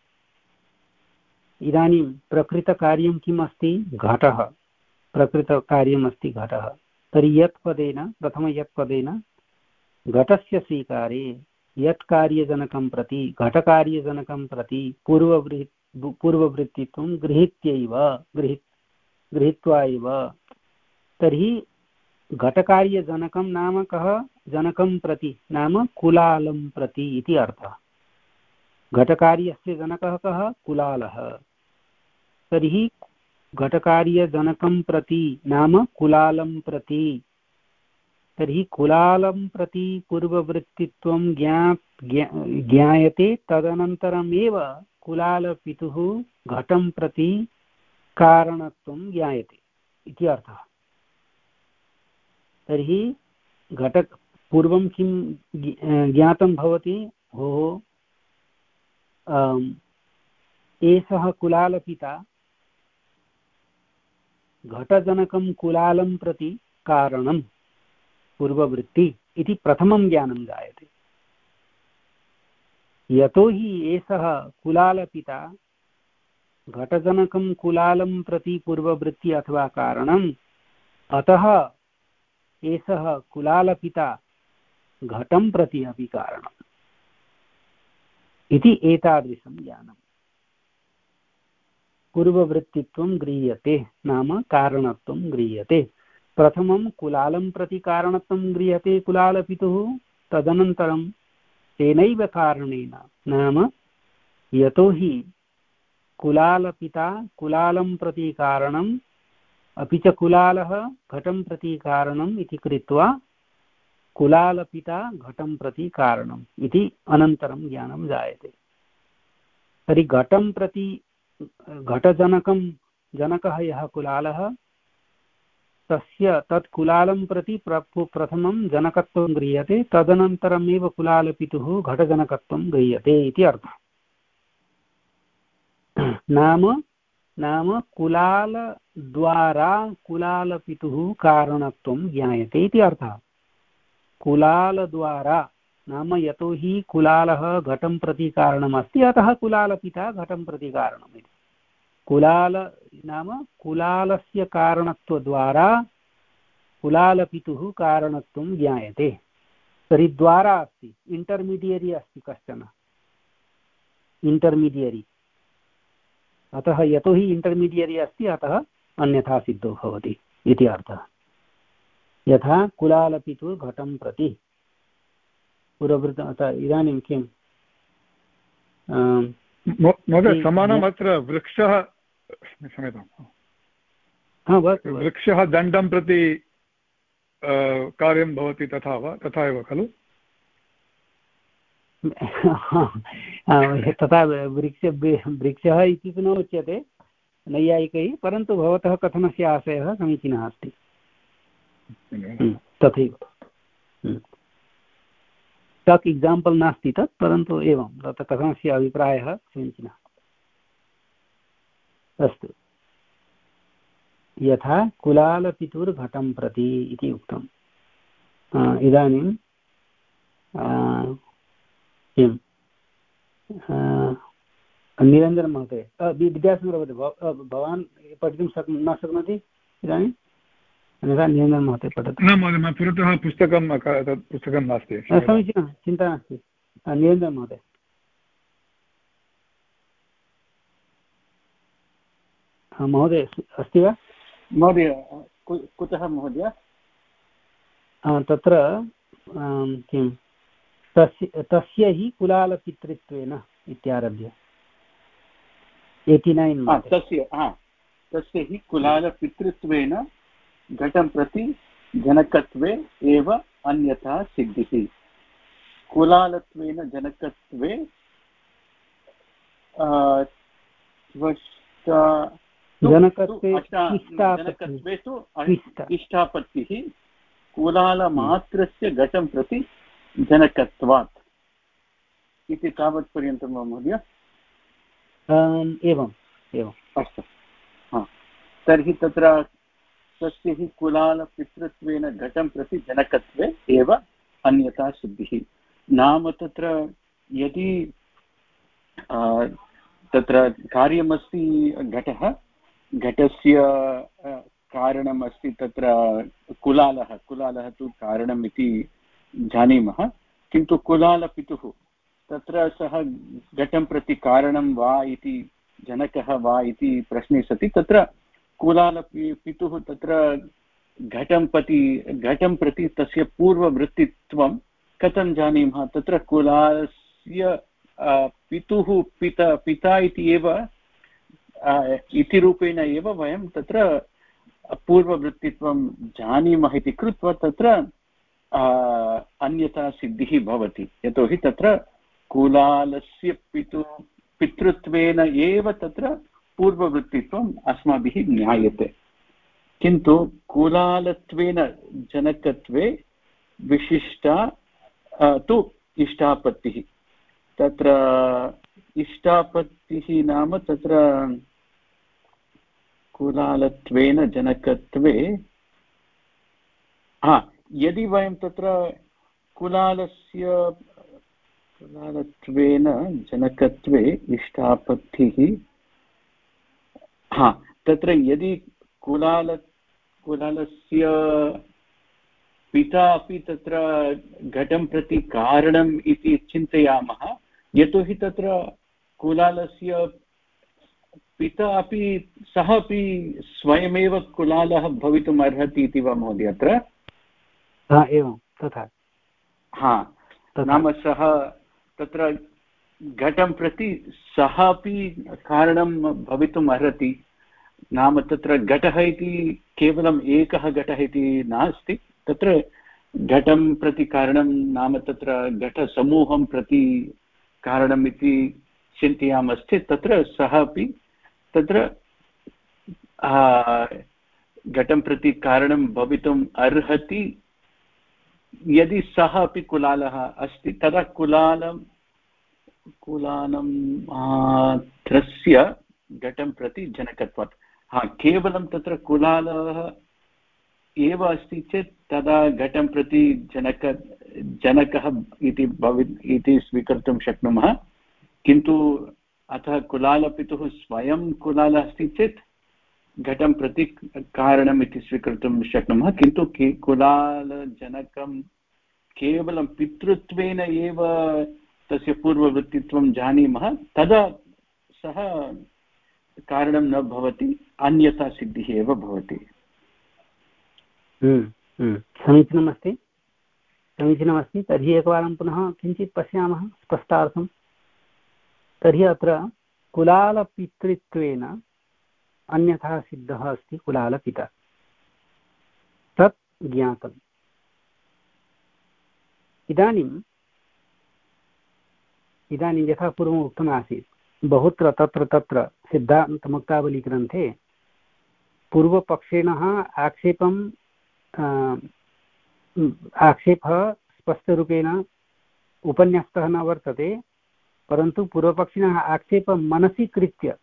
S1: इदानीं प्रकृतकार्यं किम् अस्ति घटः प्रकृतकार्यम् अस्ति घटः तर्हि यत् पदेन प्रथम यत् पदेन घटस्य स्वीकारे यत् कार्यजनकं प्रति घटकार्यजनकं प्रति पूर्ववृत् पूर्ववृत्तित्वं गृहीत्यैव गृही गृहीत्वा एव तर्हि घटकार्यजनकं नाम कः जनकं प्रति नाम कुलालं प्रति इति अर्थः घटकार्यस्य जनकः कः कुलालः तर्हि घटकार्यजनकं प्रति नाम कुलालं प्रति तर्हि कुलालं प्रति पूर्ववृत्तित्वं ज्ञा ज्ञायते तदनन्तरमेव कुलालपितुः घटं प्रति कारणत्वं ज्ञायते इति अर्थः। तर्हि घट पूर्वं किं ज्ञातं भवति भोः एषः कुलालपिता घटजनकं कुलालं प्रति कारणं पूर्ववृत्ति इति प्रथमं ज्ञानं जायते। यतो हि एषः कुलालपिता घटजनकं कुलालं प्रति पूर्ववृत्ति अथवा कारणम् अतः एषः कुलालपिता घटं प्रति अपि कारणम् इति एतादृशं ज्ञानम् पूर्ववृत्तित्वं गृह्यते नाम कारणत्वं गृह्यते। प्रथमं कुलालं प्रति कारणत्वं गृह्यते कुलालपितुः तदनन्तरं तेनैव कारणेन नाम यतो हि कुलालपिता कुलालं प्रति कारणम् अपि च कुलालः घटं प्रति कारणम् इति कृत्वा कुलालपिता घटं प्रति कारणम् इति अनन्तरं ज्ञानं जायते। तर्हि घटं प्रति घटजनकं जनकः यः कुलालः तस्य तत् कुलालं प्रति प्रथमं जनकत्वं गृह्यते तदनन्तरमेव कुलालपितुः घटजनकत्वं गृह्यते इति अर्थः। नाम नाम कुलालद्वारा कुलालपितुः कारणत्वं ज्ञायते इति अर्थः। कुलालद्वारा नाम यतो हि कुलालः घटं प्रति कारणमस्ति अतः कुलालपिता घटं प्रति कारणम् इति। कुलाल नाम कुलालस्य कारणत्वद्वारा कुलालपितुः कारणत्वं ज्ञायते। तर्हि द्वारा अस्ति इंटर्मीडियरी अस्ति कश्चन इंटर्मीडियरी अतः यतो हि इंटर्मीडियरी अस्ति अतः अन्यथा सिद्धो भवति इति अर्थः। यथा कुलालपितुः घटं प्रति पूर्ववृत्त अतः इदानीं किं
S4: महोदय समानम् अत्र वृक्षः क्षम्यतां वृक्षः दण्डं प्रति कार्यं भवति तथा वा तथा एव खलु
S1: तथा वृक्ष वृक्षः इति तु न उच्यते नैयायिकैः परन्तु भवतः कथनस्य आशयः समीचीनः अस्ति तथैव तत् एक्साम्पल् नास्ति तत् परन्तु एवं तत् कथनस्य अभिप्रायः समीचीनः। अस्तु यथा कुलालपितुर्घटं प्रति इति उक्तम्। इदानीं किं निरञ्जन महोदय, विद्यासागर भवान् पठितुं शक् न शक्नोति इदानीम्? अन्यथा निरञ्जन महोदय पठतु।
S4: न महोदय, मम पुरतः पुस्तकं तत् पुस्तकं नास्ति।
S1: समीचीनं, चिन्ता नास्ति। निरञ्जन महोदय। महोदय अस्ति वा?
S3: महोदय कुतः महोदय?
S1: तत्र किं तस्य तस्य हि कुलालपितृत्वेन इत्यारभ्य एय्टि नैन्
S3: तस्य तस्य हि कुलालपितृत्वेन घटं प्रति जनकत्वे एव अन्यथा सिद्धिः। कुलालत्वेन जनकत्वे जनकत्वे तु इष्टापत्तिः कुलालमात्रस्य घटं प्रति जनकत्वात् इति तावत्पर्यन्तं वा महोदय?
S1: एवम् एवम्
S3: अस्तु। हा, तर्हि तत्र तस्य हि कुलालपितृत्वेन घटं प्रति जनकत्वे एव अन्यथा सिद्धिः। नाम तत्र यदि तत्र कार्यमस्ति घटः, घटस्य कारणम् अस्ति तत्र कुलालः, कुलालः तु कारणम् इति जानीमः, किन्तु कुलालपितुः तत्र सः घटं प्रति कारणं वा इति जनकः वा इति प्रश्ने सति तत्र कुलालपितुः तत्र घटं प्रति घटं प्रति तस्य पूर्ववृत्तित्वं कथं जानीमः? तत्र कुलालस्य पितुः पिता पिता इति एव इति रूपेण एव वयं तत्र पूर्ववृत्तित्वं जानीमः इति कृत्वा तत्र अन्यथा सिद्धिः भवति। यतोहि तत्र कुलालस्य पितु पितृत्वेन एव तत्र पूर्ववृत्तित्वम् अस्माभिः ज्ञायते, किन्तु कुलालत्वेन जनकत्वे विशिष्टा तु इष्टापत्तिः। तत्र इष्टापत्तिः नाम तत्र कुलालत्वेन जनकत्वे हा यदि वयं तत्र कुलालस्य कुलालत्वेन जनकत्वे इष्टापत्तिः हा तत्र यदि कुलाल कुलालस्य पिता अपि तत्र घटं प्रति कारणम् इति चिन्तयामः, यतोहि तत्र कुलालस्य पिता अपि सः अपि स्वयमेव कुलालः भवितुम् अर्हति इति वा महोदय अत्र?
S1: एवं तथा
S3: हा, नाम सः तत्र घटं प्रति सः अपि कारणं भवितुम् अर्हति। नाम तत्र घटः इति केवलम् एकः घटः इति नास्ति, तत्र घटं प्रति कारणं नाम तत्र घटसमूहं प्रति कारणम् इति चिन्तयामश्चेत् तत्र सः अपि तत्र घटं प्रति कारणं भवितुम् अर्हति। यदि सः अपि कुलालः अस्ति तदा कुलालं कुलालं त्रस्य घटं प्रति जनकत्वात् हा केवलं तत्र कुलालः एव अस्ति चेत् तदा घटं प्रति जनक जनकः इति भवि इति स्वीकर्तुं शक्नुमः, किन्तु अतः कुलालपितुः स्वयं कुलालः अस्ति चेत् घटं प्रति कारणम् इति स्वीकर्तुं शक्नुमः, किन्तु कुलालजनकं केवलं पितृत्वेन एव तस्य पूर्ववृत्तित्वं जानीमः, तदा सः कारणं न भवति, अन्यथा सिद्धिः एव भवति।
S1: समीचीनमस्ति समीचीनमस्ति तर्हि एकवारं पुनः किञ्चित् पश्यामः स्पष्टार्थं। तर्हि अत्र कुलालपितृत्वेन अन्यथा सिद्धः अस्ति कुलालपिता, तत् ज्ञातम्। इदानीम् इदानीं यथा पूर्वम् उक्तमासीत्, बहुत्र तत्र तत्र सिद्धान्तमुक्तावलीग्रन्थे पूर्वपक्षिणः आक्षेपं आक्षेपः स्पष्टरूपेण उपन्यस्तः न वर्तते, परन्तु पूर्वपक्षिणः आक्षेपं मनसि कृत्य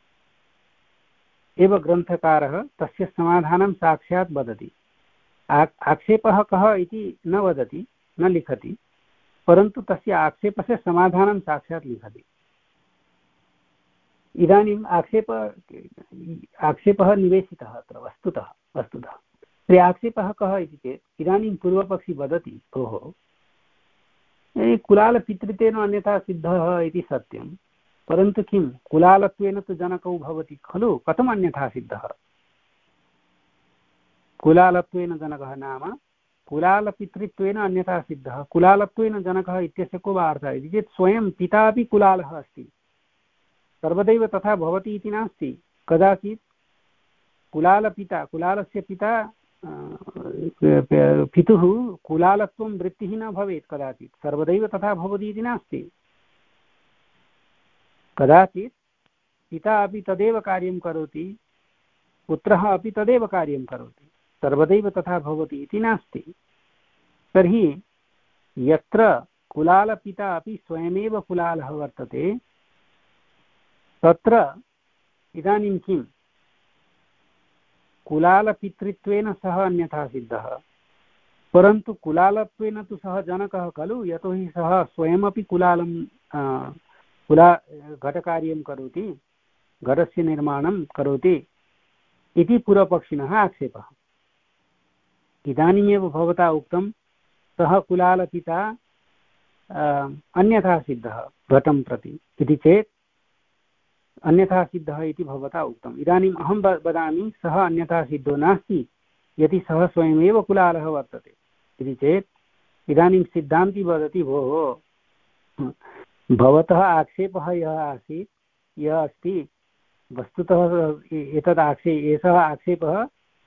S1: एव ग्रन्थकारः तस्य समाधानं साक्षात् वदति। आक्षेपः कः इति न वदति, न लिखति, परन्तु तस्य आक्षेपस्य समाधानं साक्षात् लिखति। इदानीम् आक्षेप आक्षेपः निवेशितः अत्र वस्तुतः वस्तुतः तर्हि आक्षेपः कः इति चेत् इदानीं पूर्वपक्षी वदति भोः कुलालपितृत्वेन अन्यथा सिद्धः इति सत्यं, परन्तु किं कुलालत्वेन तु जनकौ भवति खलु, कथम् अन्यथा सिद्धः? कुलालत्वेन जनकः नाम कुलालपितृत्वेन अन्यथा सिद्धः, कुलालत्वेन जनकः इत्यस्य को वा अर्थः इति चेत् स्वयं पिता अपि कुलालः अस्ति, सर्वदैव तथा भवति इति नास्ति। कदाचित् कुलालपिता कुलालस्य पिता पितुः कुलालत्वं वृत्तिः न भवेत्, कदाचित् सर्वदैव तथा भवति इति नास्ति। कदाचित् पिता अपि तदेव कार्यं करोति, पुत्रः अपि तदेव कार्यं करोति, सर्वदैव तथा भवति इति नास्ति। तर्हि यत्र कुलालपिता अपि स्वयमेव कुलालः वर्तते तत्र इदानीं किं कुलालपितृत्वेन सः अन्यथा सिद्धः, परन्तु कुलालत्वेन तु सः जनकः खलु, यतोहि सः स्वयमपि कुलालं कुला घटकार्यं करोति, घटस्य निर्माणं करोति इति पूर्वपक्षिणः आक्षेपः। इदानीमेव भवता उक्तं सः कुलालपिता अन्यथा सिद्धः घटं प्रति इति चेत् अन्यथा सिद्धः इति भवता उक्तम्। इदानीम् अहं वदामि सः अन्यथा सिद्धो नास्ति यदि सः स्वयमेव कुलालः वर्तते इति चेत् इदानीं सिद्धान्ती वदति भोः भवतः आक्षेपः यः आसीत् यः अस्ति वस्तुतः एतद् आक्षे एषः आक्षेपः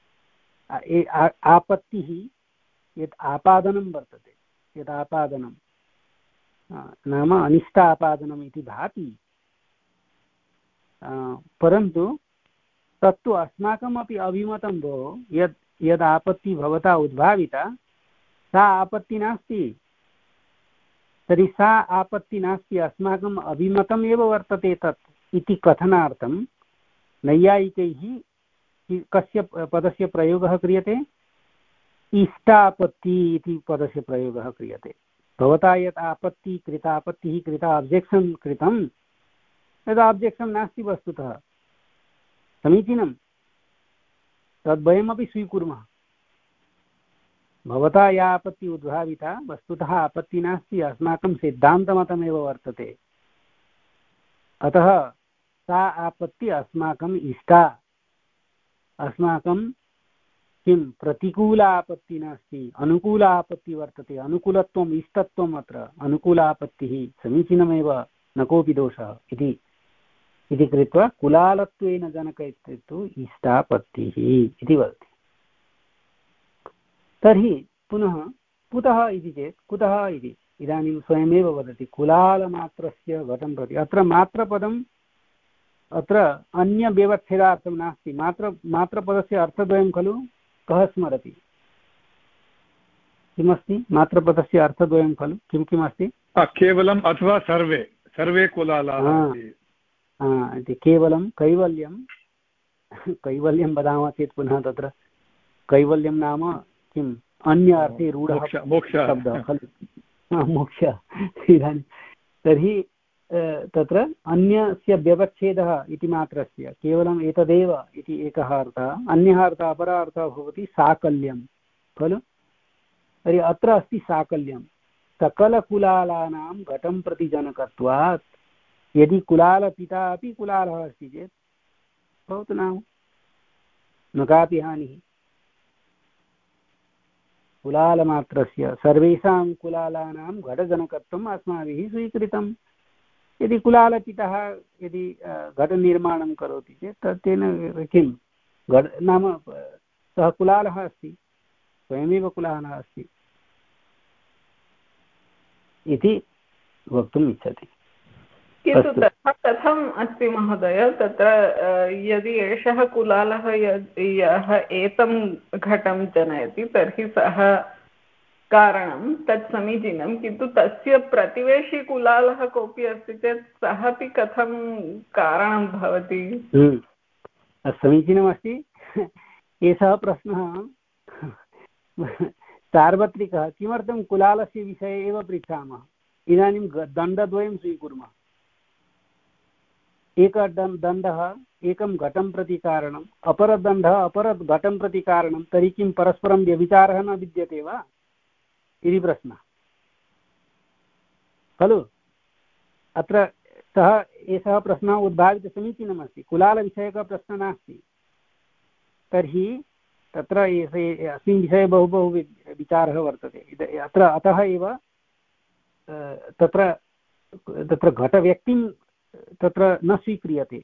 S1: आपत्तिः यत् आपादनं वर्तते, यत् आपादनं नाम अनिष्टापादनम् इति भाति, परन्तु तत्तु अस्माकमपि अभिमतं भोः यद् यद् आपत्तिः भवता उद्भाविता सा आपत्तिः नास्ति। तर्हि सा आपत्तिः नास्ति, अस्माकम् अभिमतम् एव वर्तते तत् इति कथनार्थं नैयायिकैः कस्य पदस्य प्रयोगः क्रियते? इष्टापत्ति इति पदस्य प्रयोगः क्रियते। भवता यत् आपत्ति कृता आपत्तिः कृता ऑब्जेक्शन् कृतं तद् ऑब्जेक्शन् नास्ति वस्तुतः, समीचीनं, तद्वयमपि स्वीकुर्मः। भवता या आपत्तिः उद्भाविता वस्तुतः आपत्तिः नास्ति, अस्माकं सिद्धान्तमतमेव वर्तते, अतः सा आपत्तिः अस्माकम् इष्टा, अस्माकं किं प्रतिकूला आपत्तिः नास्ति, अनुकूला आपत्तिः वर्तते। अनुकूलत्वम् इष्टत्वम् अत्र अनुकूलापत्तिः समीचीनमेव, न कोऽपि दोषः इति इति कृत्वा कुलालत्वेन जनक इत्येतु इष्टापत्तिः इति वदति। तर्हि पुनः कुतः इति चेत् कुतः इति इदानीं स्वयमेव वदति कुलालमात्रस्य घटं प्रति। अत्र मात्रपदम् अत्र अन्यव्यवच्छेदार्थं नास्ति, मात्र मात्रपदस्य अर्थद्वयं खलु, कः स्मरति? किमस्ति मात्रपदस्य अर्थद्वयं खलु, किं किम् अस्ति?
S4: केवलम् अथवा सर्वे सर्वे कुलालाः
S1: इति। केवलं कैवल्यं कैवल्यं वदामः चेत् पुनः तत्र कैवल्यं नाम किम् अन्य अर्थे रूढः शब्दः खलु, मोक्षः। इदानीं तर्हि तत्र अन्यस्य व्यवच्छेदः इति मात्रस्य केवलम् एतदेव इति एकः अर्थः, अन्यः अर्थः अपरः अर्थः भवति साकल्यं खलु। तर्हि अत्र अस्ति साकल्यं, सकलकुलालानां घटं प्रति जनकत्वात्। यदि कुलालपिता अपि कुलालः अस्ति चेत् भवतु नाम न कापि हानिः। कुलालमात्रस्य सर्वेषां कुलालानां घटजनकत्वम् अस्माभिः स्वीकृतं। यदि कुलालपितः यदि घटनिर्माणं करोति चेत् तेन किं घट नाम सः कुलालः अस्ति, स्वयमेव कुलालः अस्ति इति वक्तुम् इच्छति।
S5: किन्तु तथा कथम् अस्ति महोदय? तत्र यदि एषः कुलालः यः एतं घटं जनयति तर्हि सः कारणं तत् समीचीनं, किन्तु तस्य प्रतिवेशी कुलालः कोऽपि अस्ति चेत् सः अपि कथं कारणं भवति?
S1: समीचीनमस्ति। एषः प्रश्नः सार्वत्रिकः। किमर्थं कुलालस्य विषये एव पृच्छामः? इदानीं दण्डद्वयं स्वीकुर्मः। एकदण्डः एकं घटं प्रति कारणम् अपरदण्डः अपरघटं प्रति कारणं तर्हि किं परस्परं व्यभिचारः न विद्यते वा इति प्रश्नः खलु। अत्र सः एषः प्रश्नः उद्भावितः समीचीनमस्ति, कुलालविषयकः प्रश्नः नास्ति। तर्हि तत्र अस्मिन् विषये बहु बहु विचारः वर्तते अत्र, अतः एव तत्र तत्र घटव्यक्तिं तत्र न स्वीक्रियते,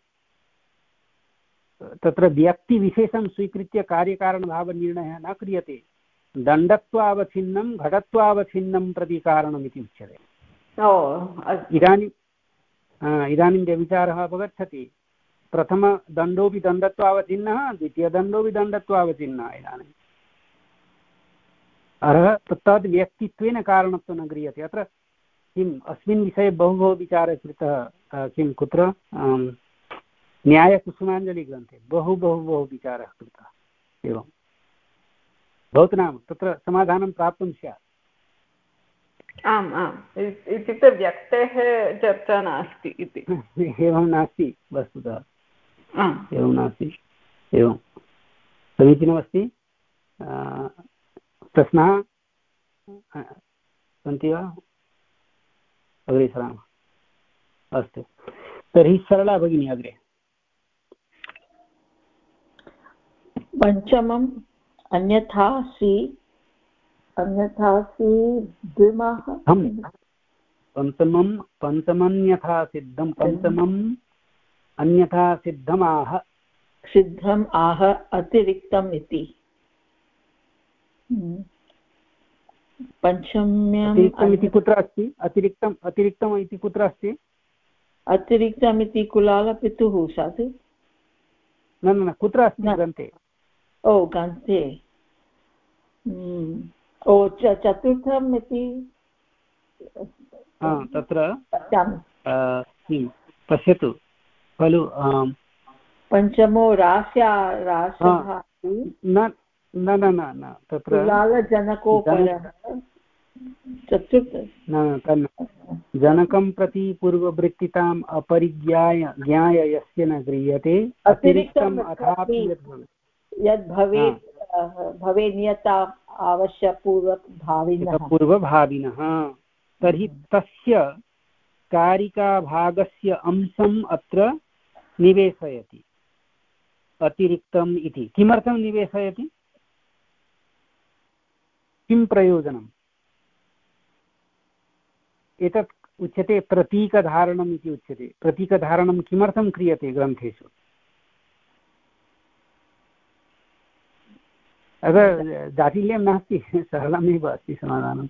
S1: तत्र व्यक्तिविशेषं स्वीकृत्य कार्यकारणभावनिर्णयः न क्रियते। दण्डत्वावच्छिन्नं घटत्वावच्छिन्नं प्रति कारणम् इति उच्यते। इदानीं इदानीं व्यभिचारः अपगच्छति, प्रथमदण्डोऽपि दण्डत्वावच्छिन्नः, द्वितीयदण्डोऽपि दण्डत्वावच्छिन्नः। इदानीम् अरः तत् व्यक्तित्वेन कारणत्वं न क्रियते। अत्र किम् अस्मिन् विषये बहु बहु विचारः कृतः, किं कुत्र न्यायकुसुमाञ्जलिग्रन्थे बहु बहु बहु विचारः कृतः। एवं भवतु नाम तत्र समाधानं प्राप्तुं स्यात्।
S5: आम् आम् इत्युक्ते व्यक्तेः चर्चा नास्ति इति।
S1: एवं नास्ति, वस्तुतः एवं नास्ति। एवं समीचीनमस्ति। प्रश्नाः सन्ति वा? अग्रे सरामः। अस्तु, तर्हि सरला भगिनी अग्रे।
S2: पञ्चमम् अन्यथा सि अन्यथा सि द्विमः
S1: पञ्चमं पञ्चमन्यथा सिद्धं पञ्चमम् अन्यथा सिद्धमाह
S2: सिद्धम् आह अतिरिक्तम् इति। पञ्चम्यम्
S1: अतिरिक्तम् इति कुत्र अस्ति? अतिरिक्तम् अतिरिक्तम् इति कुत्र अस्ति?
S2: अतिरिक्तम् इति कुलालपितुः साधु
S1: न न कुत्र अस्ति ग्रन्थे?
S2: ओ ग्रन्थे ओ चतुर्थम् इति
S1: तत्र पश्यतु खलु।
S2: पञ्चमो रास्या रासः
S1: न न न न तत्र
S2: कुलालजनकोपरः चतुर्थ
S1: जनकं प्रति पूर्ववृत्तिताम् अपरिज्ञाय ज्ञाय यस्य न गृह्यते अतिरिक्तम् अथापि
S2: यद् भवेत् भवेत् नियता आवश्यकपूर्वभाविनः
S1: पूर्वभाविनः। तर्हि तस्य कारिकाभागस्य अंशम् अत्र निवेशयति अतिरिक्तम् इति। किमर्थं निवेशयति? किं प्रयोजनम्? एतत् उच्यते प्रतीकधारणम् इति उच्यते। प्रतीकधारणं किमर्थं क्रियते ग्रन्थेषु? अतः जाटिल्यं नास्ति, सरलमेव अस्ति समाधानं।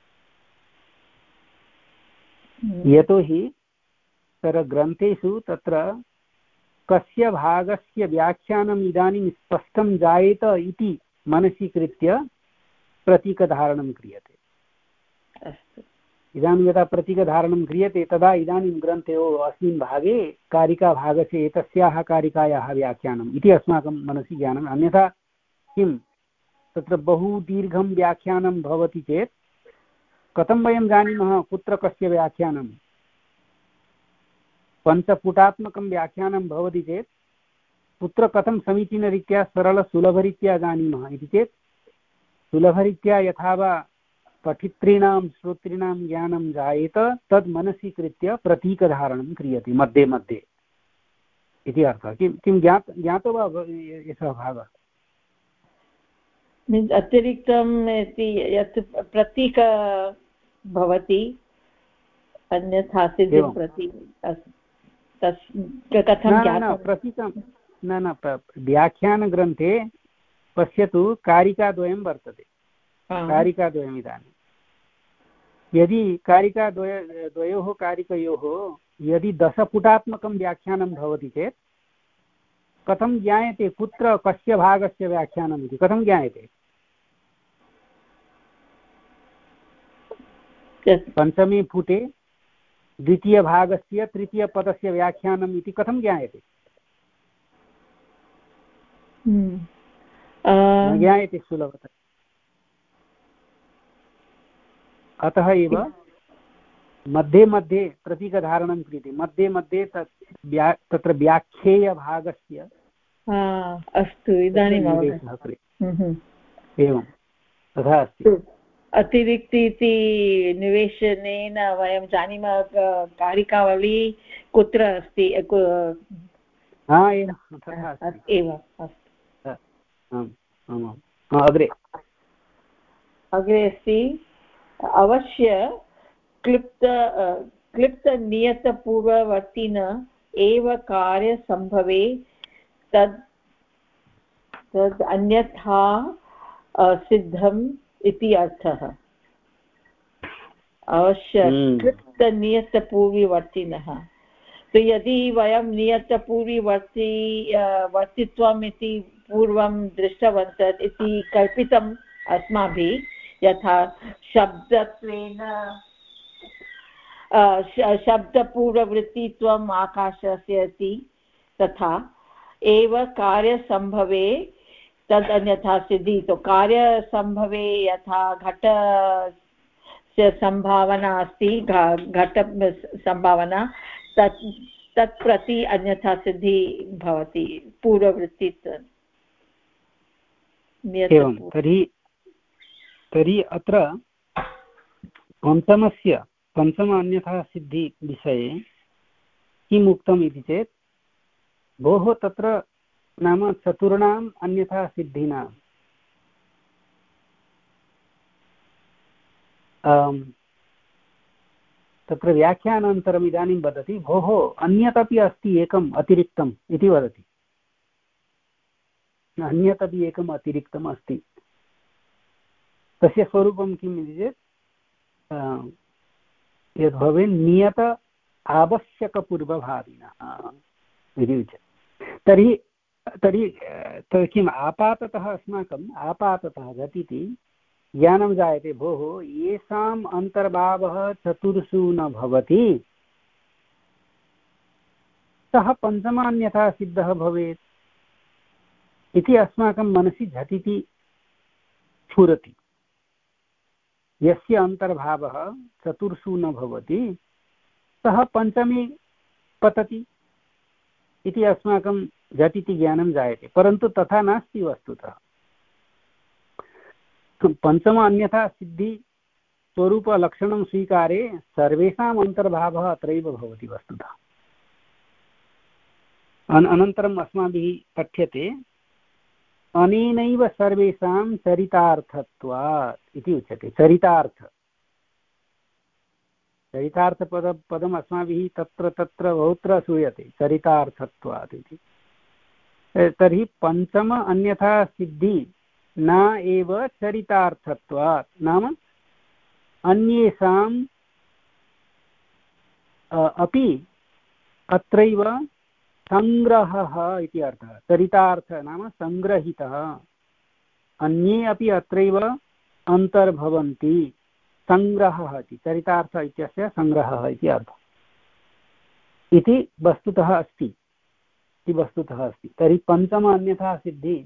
S1: यतोहि तत्र ग्रन्थेषु तत्र कस्य भागस्य व्याख्यानम् इदानीं स्पष्टं जायेत इति मनसि कृत्य प्रतीकधारणं क्रियते। इदानीं यदा प्रतीकधारणं क्रियते तदा इदानीं ग्रन्थे ओ अस्मिन् भागे कारिकाभागस्य एतस्याः कारिकायाः व्याख्यानम् इति अस्माकं मनसि ज्ञानम्। अन्यथा किं तत्र बहु दीर्घं व्याख्यानं भवति चेत् कथं वयं जानीमः कुत्र कस्य व्याख्यानं? पञ्चपुटात्मकं व्याख्यानं भवति चेत् कुत्र कथं समीचीनरीत्या सरलसुलभरीत्या जानीमः इति चेत् सुलभरीत्या यथा वा पठितॄणां श्रोतॄणां ज्ञानं जायेत तद् मनसि कृत्य प्रतीकधारणं क्रियते मध्ये मध्ये इति अर्थः। किं किं ज्ञात ज्ञातो वा एषः भागः?
S2: अतिरिक्तम् इति यत् प्रतीक भवति अन्यथा सिद्धिं प्रति कथं
S1: प्रतीकं न न व्याख्यानग्रन्थे पश्यतु कारिकाद्वयं वर्तते। कारिकाद्वयम् इदानीं यदि कारिकाद्वय द्वयोः कारिकयोः यदि दशपुटात्मकं व्याख्यानं भवति चेत् कथं ज्ञायते कुत्र कस्य भागस्य व्याख्यानम् इति? कथं ज्ञायते? पञ्चमे पुटे द्वितीयभागस्य तृतीयपदस्य व्याख्यानम् इति कथं ज्ञायते? न ज्ञायते सुलभतया। अतः एव मध्ये मध्ये प्रतीकधारणं क्रियते, मध्ये मध्ये तत् व्या तत्र व्याख्येयभागस्य
S2: अस्तु इदानीम्
S1: निवेशः क्रियते। एवं तथा अस्ति।
S2: अतिरिक्ति इति निवेशनेन वयं जानीमः कारिकावली कुत्र अस्ति एव।
S1: अग्रे
S2: अग्रे अस्ति अवश्य क्लिप्त क्लिप्तनियतपूर्ववर्तिन एव कार्यसम्भवे तद् तद् अन्यथा सिद्धम् इति अर्थः। अवश्य क्लिप्तनियतपूर्ववर्तिनः, तो यदि वयं नियतपूर्ववर्ति वर्तित्वम् इति पूर्वं दृष्टवन्तः इति कल्पितम् अस्माभिः, यथा शब्दत्वेन शब्दपूर्ववृत्तित्वम् आकाशस्य अस्ति, तथा एव कार्यसम्भवे तद् अन्यथा सिद्धि। तो कार्यसम्भवे यथा घटस्य सम्भावना अस्ति, घट सम्भावना, तत् तत् प्रति अन्यथा सिद्धि भवति पूर्ववृत्तित्व।
S1: एवं तर्हि तर्हि अत्र पञ्चमस्य पञ्चम अन्यथा सिद्धि विषये किम् उक्तम् इति चेत्, भोः तत्र नाम चतुर्णाम् अन्यथा सिद्धिनां तत्र व्याख्यानान्तरम् इदानीं वदति, भोः अन्यत् अपि अस्ति एकम् अतिरिक्तम् इति वदति। अन्यत् अपि एकम् अतिरिक्तम् अस्ति, तस्य स्वरूपं किम् इति चेत् यद् भवेत् नियत आवश्यकपूर्वभाविनः इति उच्यते। तर्हि तर्हि तर्हि किम् आपाततः अस्माकम् आपाततः झटिति ज्ञानं जायते, भोः येषाम् अन्तर्भावः चतुर्षु न भवति सः पञ्चमान्यथा सिद्धः भवेत् इति अस्माकं मनसि झटिति स्फुरति। यस्य अन्तर्भावः चतुर्षु न भवति सः पञ्चमे पतति इति अस्माकं झटिति ज्ञानं जायते, परन्तु तथा नास्ति वस्तुतः। पञ्चम अन्यथा सिद्धि स्वरूपलक्षणं स्वीकारे सर्वेषाम् अन्तर्भावः अत्रैव भवति वस्तुतः। अनन्तरम् अस्माभिः पठ्यते अनेनैव सर्वेषां चरितार्थत्वात् इति उच्यते। चरितार्थ चरितार्थपद पदम् अस्माभिः तत्र तत्र बहुत्र श्रूयते, चरितार्थत्वात् इति। तर्हि पञ्चम अन्यथा सिद्धि न एव चरितार्थत्वात्, नाम अन्येषाम् अपि अत्रैव सङ्ग्रहः इति अर्थः। चरितार्थ नाम सङ्ग्रहितः, अन्ये अपि अत्रैव अन्तर्भवन्ति, सङ्ग्रहः इति। चरितार्थ इत्यस्य सङ्ग्रहः इति अर्थः इति वस्तुतः अस्ति इति वस्तुतः अस्ति। तर्हि पञ्चम अन्यथा सिद्धि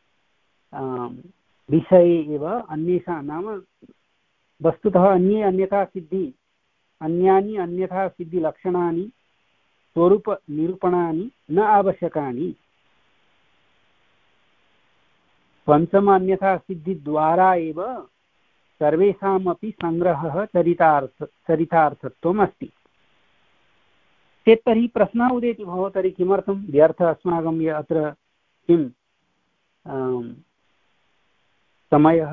S1: विषये एव अन्येषां नाम वस्तुतः अन्ये अन्यथा सिद्धि अन्यानि अन्यथा सिद्धिलक्षणानि स्वरूपनिरूपणानि न आवश्यकानि। पञ्चम अन्यथा सिद्धिद्वारा एव सर्वेषामपि सङ्ग्रहः चरितार्थ चरितार्थत्वम् अस्ति चेत् तर्हि प्रश्नः उदेति, भोः तर्हि किमर्थं व्यर्थः अस्माकं अत्र किं समयः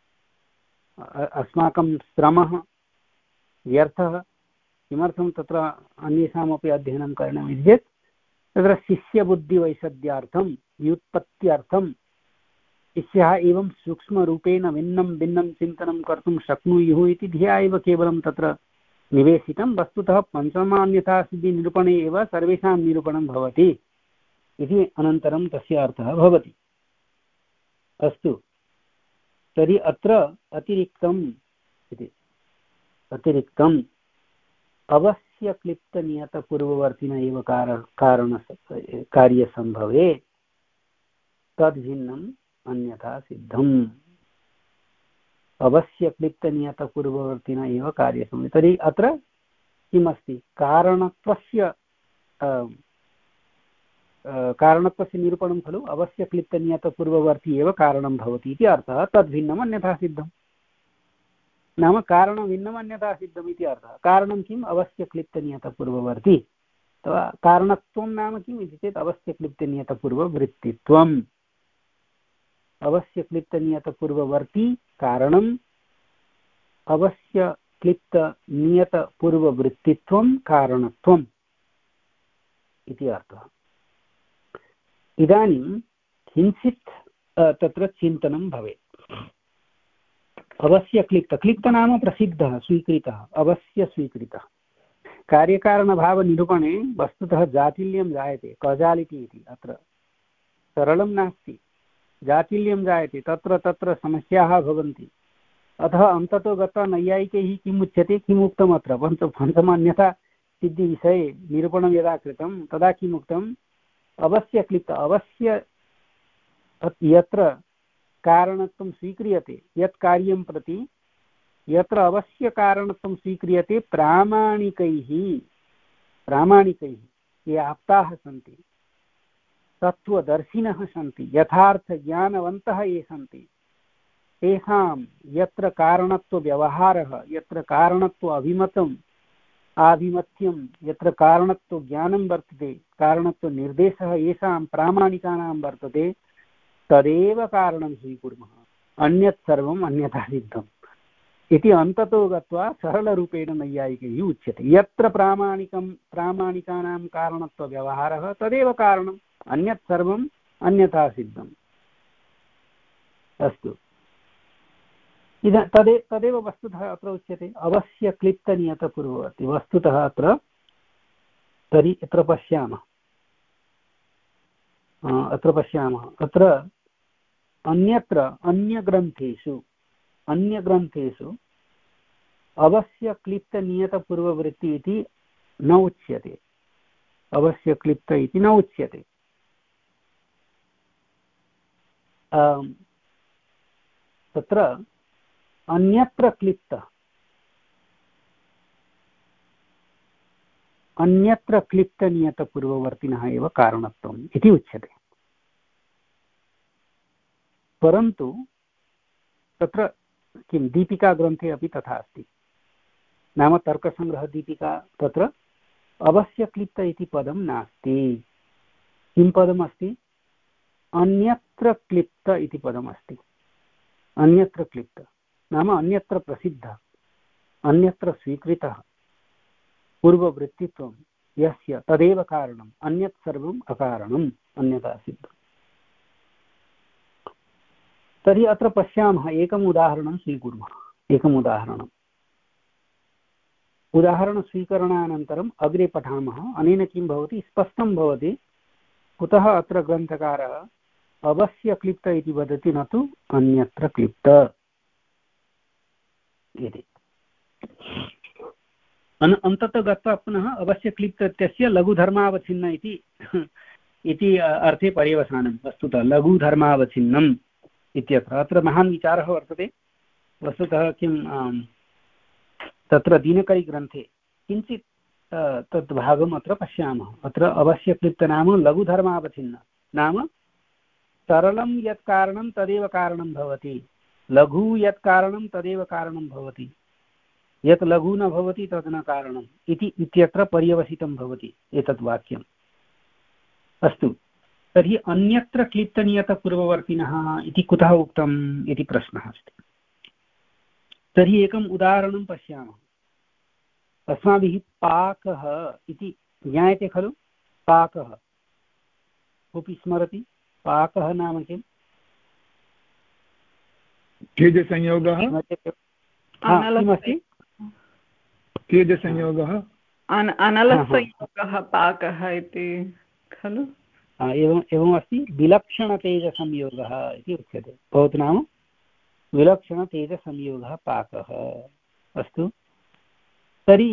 S1: अस्माकं श्रमः व्यर्थः, किमर्थं तत्र अन्येषामपि अध्ययनं करणीयम् इति चेत् तत्र शिष्यबुद्धिवैशद्यार्थं व्युत्पत्त्यर्थं शिष्यः एवं सूक्ष्मरूपेण भिन्नं भिन्नं चिन्तनं कर्तुं शक्नुयुः इति धिया एव केवलं तत्र निवेशितं। वस्तुतः पञ्चमान्यथा सिद्धिनिरूपणे एव सर्वेषां निरूपणं भवति इति अनन्तरं तस्य अर्थः भवति। अस्तु, तर्हि अत्र अतिरिक्तम् इति अतिरिक्तम् अवश्यक्लिप्तनियतपूर्ववर्तिन एव कारण कार्यसम्भवे तद्भिन्नम् अन्यथा सिद्धम्। अवश्यक्लिप्तनियतपूर्ववर्तिन एव कार्यसम्भवे, तर्हि अत्र किम् अस्ति कारणत्वस्य कारणत्वस्य निरूपणं खलु अवश्यक्लिप्तनियतपूर्ववर्ती एव कारणं भवति इति अर्थः तद्भिन्नम् अन्यथा सिद्धम् नाम कारणभिन्नम् अन्यथा सिद्धम् इति अर्थः कारणं किम् अवश्यक्लिप्तनियतपूर्ववर्ती अथवा कारणत्वं नाम किम् इति चेत् अवश्यक्लिप्तनियतपूर्ववृत्तित्वम् अवश्यक्लिप्तनियतपूर्ववर्ती कारणम् अवश्यक्लिप्तनियतपूर्ववृत्तित्वं कारणत्वम् इति अर्थः इदानीं किञ्चित् तत्र चिन्तनं भवेत् अवश्यक्लिप्त क्लिप्त नाम प्रसिद्धः स्वीकृतः अवश्य स्वीकृतः कार्यकारणभावनिरूपणे वस्तुतः जातिल्यं जायते कजालिटी इति अत्र सरलं नास्ति जातिल्यं जायते तत्र तत्र समस्याः भवन्ति अतः अन्ततो गत्वा नैयायिकैः किम् उच्यते किम् उक्तम् अत्र पञ्च पञ्चम अन्यथा सिद्धिविषये निरूपणं यदा कृतं तदा किम् उक्तम् अवश्यक्लिप्त अवश्य यत्र कारणत्वं स्वीक्रियते यत् कार्यं प्रति यत्र अवश्यकारणत्वं स्वीक्रियते प्रामाणिकैः प्रामाणिकैः ये आप्ताः सन्ति तत्त्वदर्शिनः सन्ति यथार्थज्ञानवन्तः ये सन्ति तेषां यत्र कारणत्वव्यवहारः यत्र कारणत्व अभिमतम् आभिमत्यं यत्र कारणत्वज्ञानं वर्तते कारणत्वनिर्देशः येषां प्रामाणिकानां वर्तते तदेव कारणं स्वीकुर्मः अन्यत् सर्वम् अन्यथा सिद्धम् इति अन्ततो गत्वा सरलरूपेण नैयायिकैः उच्यते यत्र प्रामाणिकं प्रामाणिकानां कारणत्वव्यवहारः तदेव कारणम् अन्यत् सर्वम् अन्यथा सिद्धम् अस्तु इद तदे तदेव वस्तुतः अत्र उच्यते अवश्यक्लिप्तनियतपूर्ववर्ती वस्तुतः अत्र तर्हि अत्र पश्यामः अत्र पश्यामः अत्र अन्यत्र अन्यग्रन्थेषु अन्यग्रन्थेषु अवश्यक्लिप्तनियतपूर्ववृत्ति इति न उच्यते अवश्यक्लिप्त इति न उच्यते तत्र अन्यत्र क्लिप्त अन्यत्र क्लिप्तनियतपूर्ववर्तिनः एव कारणत्वम् इति उच्यते परन्तु तत्र किं दीपिकाग्रन्थे अपि तथा अस्ति नाम तर्कसङ्ग्रहदीपिका तत्र अवश्यक्लिप्त इति पदं नास्ति किं पदमस्ति अन्यत्र क्लिप्त इति पदमस्ति अन्यत्र क्लिप्त नाम अन्यत्र प्रसिद्धः अन्यत्र स्वीकृतः पूर्ववृत्तित्वं यस्य तदेव कारणम् अन्यत् सर्वम् अकारणम् अन्यथा सिद्धम् तर्हि अत्र पश्यामः एकम् उदाहरणं स्वीकुर्मः एकम् उदाहरणम् उदाहरणस्वीकरणानन्तरम् अग्रे पठामः अनेन किं भवति स्पष्टं भवति कुतः अत्र ग्रन्थकारः अवश्यक्लिप्त इति वदति न तु अन्यत्र क्लिप्त इति अन्ततः गत्वा पुनः अवश्यक्लिप्त इत्यस्य लघुधर्मावच्छिन्न इति इति अर्थे पर्यवसानं वस्तुतः लघुधर्मावच्छिन्नम् इत्यत्र अत्र महान् विचारः वर्तते वस्तुतः किं तत्र दीनकरीग्रन्थे किञ्चित् तद् भागम् अत्र पश्यामः अत्र अवश्यक्लिप्त नाम लघुधर्मावच्छिन्न नाम सरलं यत् कारणं तदेव कारणं भवति लघु यत् कारणं तदेव कारणं भवति यत् लघु न भवति तद् न कारणम् इति इत्यत्र पर्यवसितं भवति एतत् वाक्यम् अस्तु तर्हि अन्यत्र क्लिप्तनियतपूर्ववर्तिनः इति कुतः उक्तम् इति प्रश्नः अस्ति तर्हि एकम् उदाहरणं पश्यामः अस्माभिः पाकः इति ज्ञायते खलु पाकः कोऽपि स्मरति पाकः नाम किम्
S4: तेजसंयोगः
S1: किमस्ति
S4: तेजसंयोगः
S5: अनलसंयोगः पाकः इति खलु
S1: एवम् एवमस्ति विलक्षणतेजसंयोगः इति उच्यते भवतु नाम विलक्षणतेजसंयोगः पाकः अस्तु तर्हि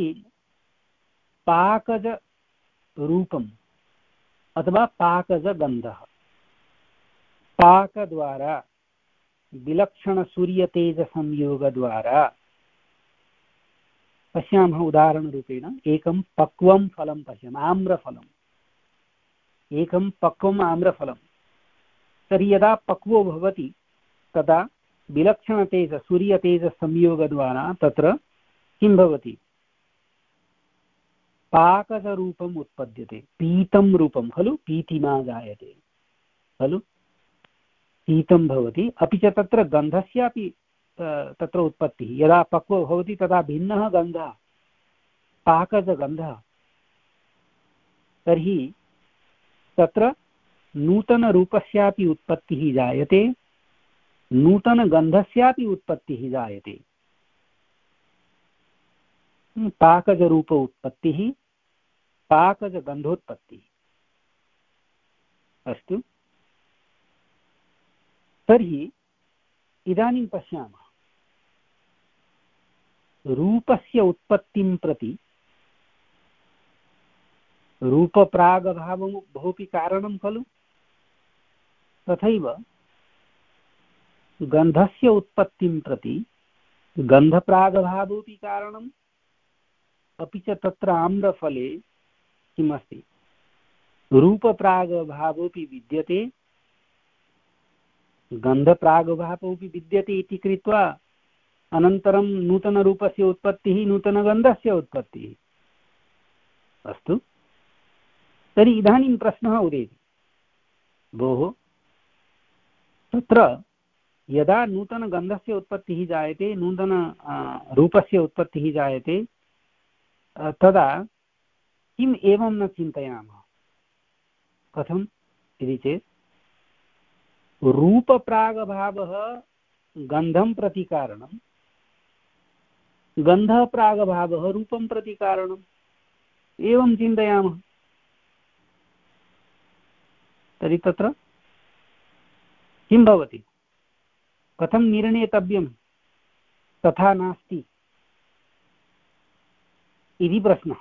S1: पाकजरूपम् अथवा पाकजगन्धः पाकद्वारा विलक्षणसूर्यतेजसंयोगद्वारा पश्यामः उदाहरणरूपेण एकं पक्वं फलं पश्यामः, आम्रफलम्, एकं पक्वम् आम्रफलं। तर्हि यदा पक्वो भवति तदा विलक्षणतेज सूर्यतेजसंयोगद्वारा तत्र किं भवति, पाकजरूपम् उत्पद्यते, पीतं रूपं खलु, पीतिमा जायते खलु, पीतं भवति। अपि च तत्र गन्धस्यापि तत्र उत्पत्तिः, यदा पक्वो भवति तदा भिन्नः गन्धः, पाकजगन्धः। तर्हि तत्र नूतनरूपस्यापि उत्पत्तिः जायते, नूतनगन्धस्यापि उत्पत्तिः जायते। पाकजरूप उत्पत्तिः, पाकजगन्धोत्पत्तिः। अस्तु, तर्हि इदानीं पश्यामः रूपस्य उत्पत्तिं प्रति रूपप्रागभावं बहुपि कारणं खलु, तथैव गन्धस्य उत्पत्तिं प्रति गन्धप्रागभावोऽपि कारणम्, अपि च तत्र आम्रफले किमस्ति, रूपप्रागभावोऽपि विद्यते, गन्धप्रागभावोऽपि विद्यते इति कृत्वा अनन्तरं नूतनरूपस्य उत्पत्तिः, नूतनगन्धस्य उत्पत्तिः। अस्तु, तर्हि इदानीं प्रश्नः उदेति, भोः तत्र यदा नूतनगन्धस्य उत्पत्तिः जायते, नूतन रूपस्य उत्पत्तिः जायते, तदा किम् एवं न चिन्तयामः, कथम् इति चेत् रूपप्रागभावः गन्धं प्रति कारणं, गन्धप्रागभावः रूपं प्रति कारणम्, एवं चिन्तयामः। तर्हि तत्र किं भवति, कथं निर्णेतव्यं, तथा नास्ति इति प्रश्नः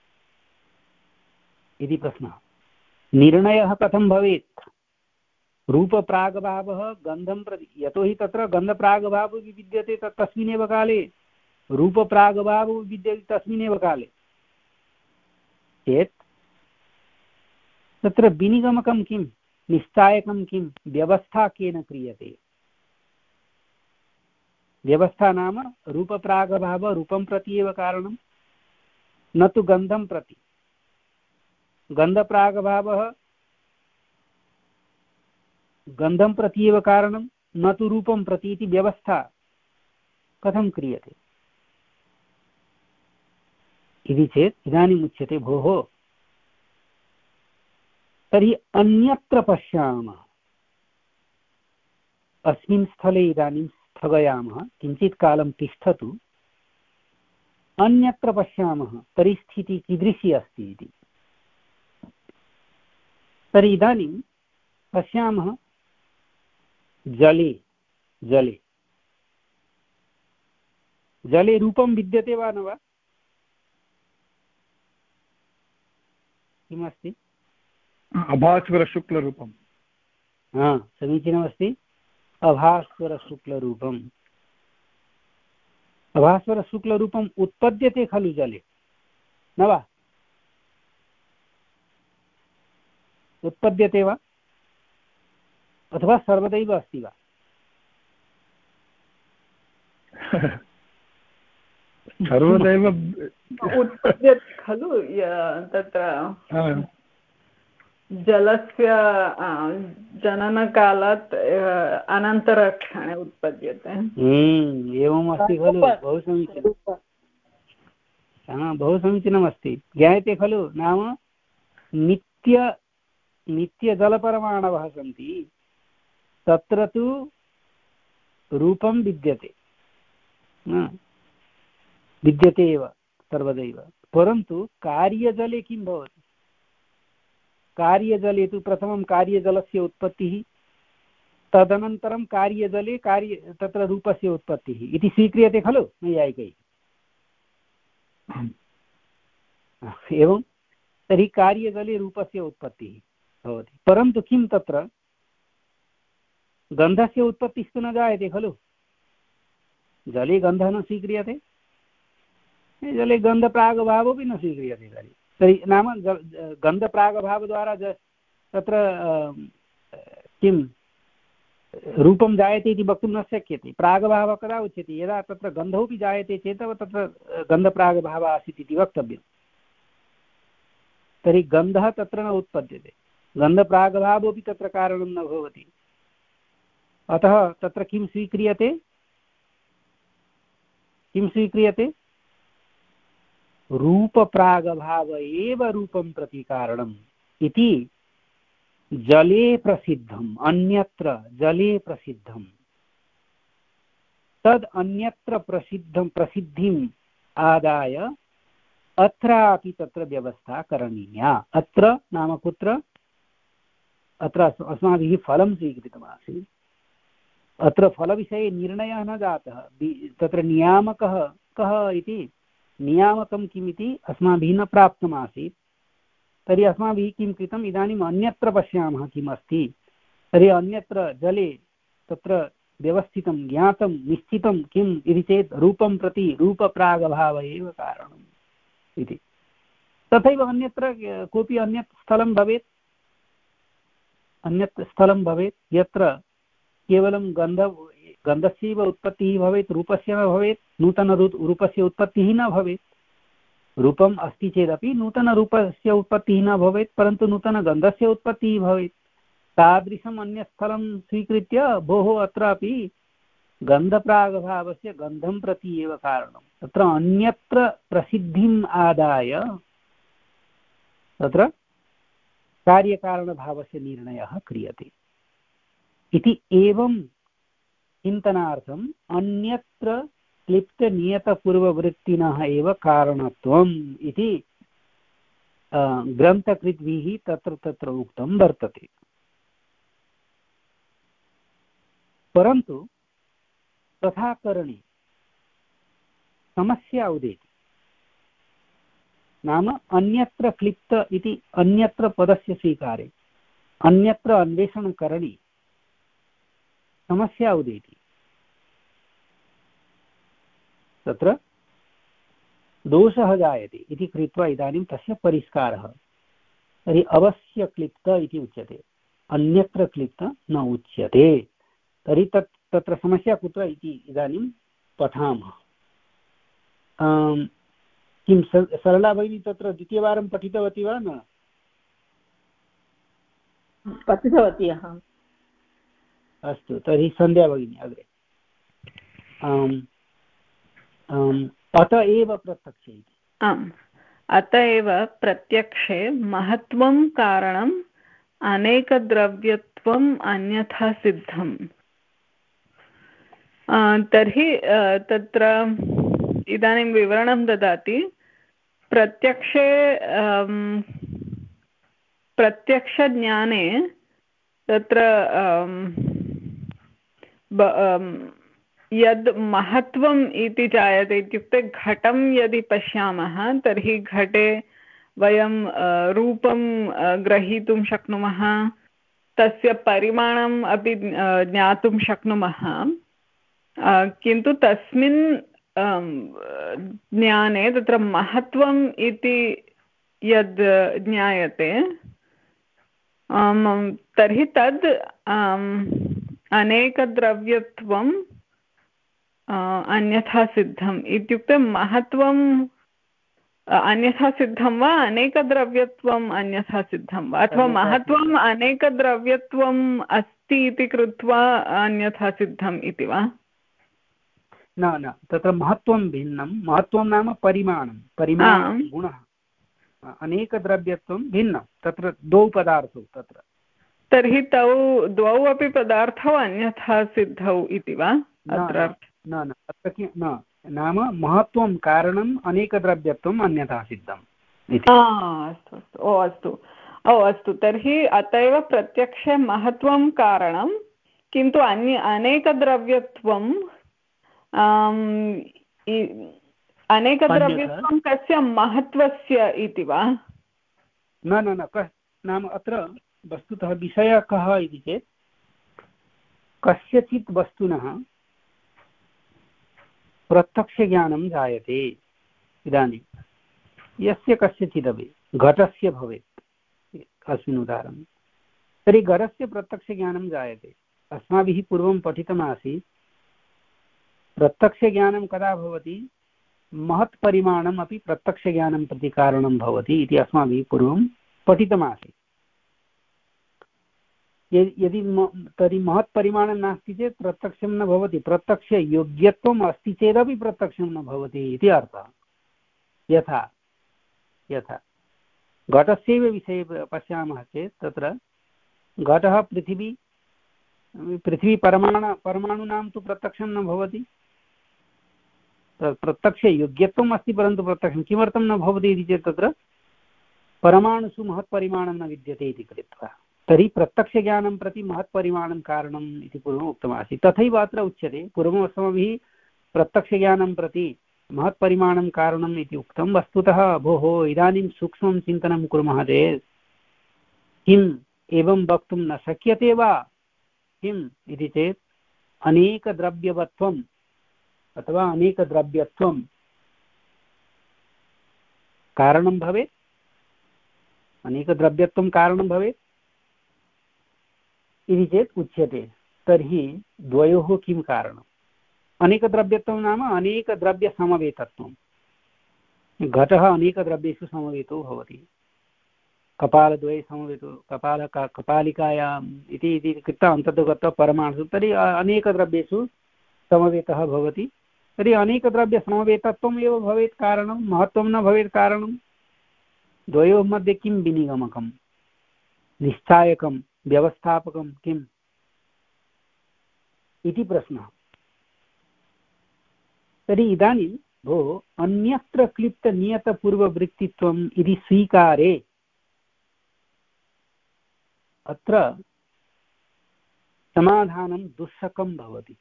S1: इति प्रश्नः निर्णयः कथं भवेत्, रूपप्रागभावः गन्धं प्रति, यतोहि तत्र गन्धप्रागभावो विद्यते तस्मिन्नेव काले, रूपप्रागभावो विद्यते तस्मिन्नेव काले चेत् तत्र विनिगमकं किं, निश्चायकं किं, व्यवस्था केन क्रियते। व्यवस्था नाम रूपप्रागभाव रूपं प्रति एव कारणं, न तु गन्धं प्रति। गन्धप्रागभावः गन्धं प्रति एव कारणं, न तु रूपं प्रति इति व्यवस्था कथं क्रियते इति चेत् इदानीम् उच्यते, भोः तर्हि अन्यत्र पश्यामः, अस्मिन् स्थले इदानीं स्थगयामः, किञ्चित् कालं तिष्ठतु, अन्यत्र पश्यामः परिस्थितिः कीदृशी अस्ति इति। तर्हि इदानीं पश्यामः जले जले जले रूपं विद्यते वा न वा, किमस्ति,
S4: अभास्वरशुक्लरूपं।
S1: हा, समीचीनमस्ति, अभास्वरशुक्लरूपम्। अभास्वरशुक्लरूपम् उत्पद्यते खलु जले, न वा, उत्पद्यते वा, अथवा सर्वदैव अस्ति वा?
S4: सर्वदैव
S5: उत्पद्यते खलु, तत्र जलस्य जननकालात् अनन्तरक्षणे उत्पद्यते।
S1: एवम् अस्ति खलु, बहु समीचीनं, बहु समीचीनमस्ति, ज्ञायते खलु। नाम नित्य नित्यजलपरमाणवः सन्ति, तत्र तु रूपं विद्यते विद्यते एव सर्वदैव, परन्तु कार्यजले किं भवति, कार्यजले तु प्रथमं कार्यजलस्य उत्पत्तिः, तदनन्तरं कार्यजले कार्य तत्र रूपस्य उत्पत्तिः इति स्वीक्रियते खलु नैयायिकैः। एवं तर्हि कार्यजले रूपस्य उत्पत्तिः भवति, परन्तु किं तत्र गन्धस्य उत्पत्तिस्तु न जायते खलु, जले गन्धः न स्वीक्रियते, जले गन्धप्रागभावोऽपि न स्वीक्रियते तर्हि तर्हि नाम गन्धप्रागभावद्वारा तत्र किं रूपं जायते इति वक्तुं न शक्यते। प्रागभावः कदा उच्यते यदा तत्र गन्धोऽपि जायते चेत् तत्र गन्धप्रागभावः आसीत् इति वक्तव्यं। तर्हि गन्धः तत्र न उत्पद्यते, गन्धप्रागभावोऽपि तत्र कारणं न भवति। अतः तत्र किं स्वीक्रियते किं स्वीक्रियते रूपप्रागभाव एव रूपं प्रति कारणम् इति जले प्रसिद्धम्, अन्यत्र जले प्रसिद्धम् तद् अन्यत्र प्रसिद्धं प्रसिद्धिम् आदाय अत्रापि तत्र व्यवस्था करणीया। अत्र नाम कुत्र? अत्र अस्माभिः फलं स्वीकृतमासीत्। अत्र फलविषये निर्णयः न जातः, तत्र नियामकः कः इति नियामकं किमिति अस्माभिः न प्राप्तमासीत्। तर्हि अस्माभिः किं कृतम्, इदानीम् अन्यत्र पश्यामः किम् अस्ति। तर्हि अन्यत्र जले तत्र व्यवस्थितं ज्ञातं निश्चितं किम् इति चेत् रूपं प्रति रूपप्रागभाव एव कारणम् इति। तथैव अन्यत्र कोऽपि अन्यत् स्थलं भवेत् अन्यत् स्थलं भवेत् यत्र केवलं गन्ध गन्धस्यैव उत्पत्तिः भवेत्, रूपस्य न भवेत्, नूतनरूपस्य उत्पत्तिः न भवेत्। रूपम् अस्ति चेदपि नूतनरूपस्य उत्पत्तिः न भवेत्, परन्तु नूतनगन्धस्य उत्पत्तिः भवेत्। तादृशम् अन्यस्थलं स्वीकृत्य भोः अत्रापि गन्धप्रागभावस्य गन्धं प्रति एव कारणं, तत्र अन्यत्र प्रसिद्धिम् आदाय तत्र कार्यकारणभावस्य निर्णयः क्रियते इति। एवं चिन्तनार्थम् अन्यत्र क्लिप्तनियतपूर्ववृत्तिनः एव कारणत्वम् इति ग्रन्थकृद्भिः तत्र तत्र उक्तं वर्तते। परन्तु तथा करणे समस्या उदेति। नाम अन्यत्र क्लिप्त इति अन्यत्र पदस्य स्वीकारे अन्यत्र अन्वेषणकरणे समस्या उदेति। तत्र दोषः जायते इति कृत्वा इदानीं तस्य परिष्कारः। तर्हि अवश्य क्लिप्त इति उच्यते, अन्यत्र क्लिप्त न उच्यते। तर्हि तत् तत्र समस्या कुत्र इति इदानीं पठामः। किं सरला भगिनी तत्र द्वितीयवारं पठितवती वा न?
S2: पठितवती अहम्।
S1: अस्तु, तर्हि सन्ध्या भगिनी अग्रे। अत एव प्रत्यक्षे इति।
S5: आम्, अत एव प्रत्यक्षे महत्त्वं कारणम् अनेकद्रव्यत्वम् अन्यथा सिद्धम्। तर्हि तत्र इदानीं विवरणं ददाति। प्रत्यक्षे प्रत्यक्षज्ञाने तत्र यद् महत्त्वम् इति जायते इत्युक्ते घटं यदि पश्यामः तर्हि घटे वयं रूपं ग्रहीतुं शक्नुमः, तस्य परिमाणम् अपि ज्ञातुं शक्नुमः। किन्तु तस्मिन् ज्ञाने तत्र महत्त्वम् इति यद् ज्ञायते तर्हि तद् अनेकद्रव्यत्वम् अन्यथा सिद्धम् इत्युक्ते महत्त्वम् अन्यथा सिद्धं वा अनेकद्रव्यत्वम् अन्यथा सिद्धं वा, अथवा महत्त्वम् अनेकद्रव्यत्वम् अस्ति इति कृत्वा अन्यथा सिद्धम् इति वा?
S1: न न, तत्र महत्त्वं भिन्नं। महत्त्वं नाम परिमाणं, परिमाणं गुणः। अनेकद्रव्यत्वं भिन्नं, तत्र द्वौ पदार्थौ तत्र।
S5: तर्हि तौ द्वौ अपि पदार्थौ अन्यथा सिद्धौ इति वा? अत्र
S1: न न, अत्र किं न, नाम महत्त्वं कारणम् अनेकद्रव्यत्वम् अन्यथा सिद्धम् इति।
S5: अस्तु अस्तु, ओ अस्तु ओ अस्तु। तर्हि अत एव प्रत्यक्षे महत्त्वं कारणं, किन्तु अन्य अनेकद्रव्यत्वं अनेकद्रव्यत्वं कस्य महत्त्वस्य इति वा?
S1: न न न, क नाम अत्र वस्तुतः विषयः कः इति चेत् कस्यचित् वस्तुनः प्रत्यक्षज्ञानं जायते, इदानीं यस्य कस्यचिदपि घटस्य भवेत् अस्मिन् उदाहरणे, तर्हि घटस्य प्रत्यक्षज्ञानं जायते। अस्माभिः पूर्वं पठितमासीत् प्रत्यक्षज्ञानं कदा भवति, महत्परिमाणम् अपि प्रत्यक्षज्ञानं प्रति कारणं भवति इति अस्माभिः पूर्वं पठितमासीत्। यदि तर्हि महत्परिमाणं नास्ति चेत् प्रत्यक्षं न भवति, प्रत्यक्षयोग्यत्वम् अस्ति चेदपि प्रत्यक्षं न भवति इति अर्थः। यथा यथा घटस्यैव विषये पश्यामः चेत् तत्र घटः पृथिवी पृथ्वी परमाणु परमाणूनां तु प्रत्यक्षं न भवति, प्रत्यक्षयोग्यत्वम् अस्ति परन्तु प्रत्यक्षं किमर्थं न भवति इति चेत् तत्र परमाणुषु महत्परिमाणं न विद्यते इति कृत्वा। तर्हि प्रत्यक्षज्ञानं प्रति महत्परिमाणं कारणम् इति पूर्वम् उक्तमासीत्। तथैव अत्र उच्यते, पूर्वम् अस्माभिः प्रत्यक्षज्ञानं प्रति महत्परिमाणं कारणम् इति उक्तं। वस्तुतः भोः इदानीं सूक्ष्मं चिन्तनं कुर्मः चेत् किम् एवं वक्तुं न शक्यते वा किम् इति चेत् अनेकद्रव्यवत्वम् अथवा अनेकद्रव्यत्वं कारणं भवेत्, अनेकद्रव्यत्वं कारणं भवेत् इति चेत् उच्यते। तर्हि द्वयोः किं कारणम्? अनेकद्रव्यत्वं नाम अनेकद्रव्यसमवेतत्वं। घटः अनेकद्रव्येषु समवेतो भवति, कपालद्वये समवेतो, कपाल कपालिकायाम् इति इति कृत्वा अन्ततो गत्वा परमाणुषु, तर्हि अनेकद्रव्येषु समवेतः भवति। तर्हि अनेकद्रव्यसमवेतत्वम् एव भवेत् कारणं, महत्त्वं न भवेत् कारणं। द्वयोः मध्ये किं विनिगमकं, निश्चायकं, व्यवस्थापकं किम् इति प्रश्नः। तर्हि इदानीं भोः अन्यत्र क्लिप्तनियतपूर्ववृत्तित्वम् इति स्वीकारे अत्र समाधानं दुःशकं भवति।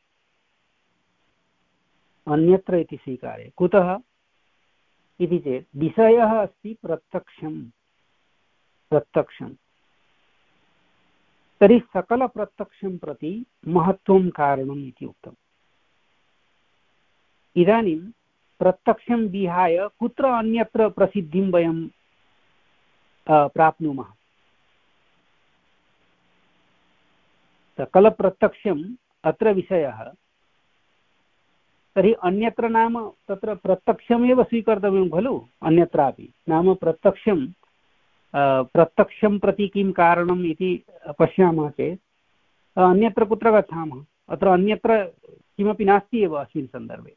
S1: अन्यत्र इति स्वीकारे कुतः इति चेत् विषयः अस्ति प्रत्यक्षं प्रत्यक्षं तर्हि सकलप्रत्यक्षं प्रति महत्त्वं कारणम् इति उक्तम्। इदानीं प्रत्यक्षं विहाय कुत्र अन्यत्र प्रसिद्धिं वयं प्राप्नुमः? सकलप्रत्यक्षम् अत्र विषयः, तर्हि अन्यत्र नाम तत्र प्रत्यक्षमेव स्वीकर्तव्यं खलु। अन्यत्रापि नाम प्रत्यक्षं प्रत्यक्षं प्रति किं कारणम् इति पश्यामः चेत् अन्यत्र कुत्र गच्छामः? अत्र अन्यत्र किमपि नास्ति एव अस्मिन् सन्दर्भे।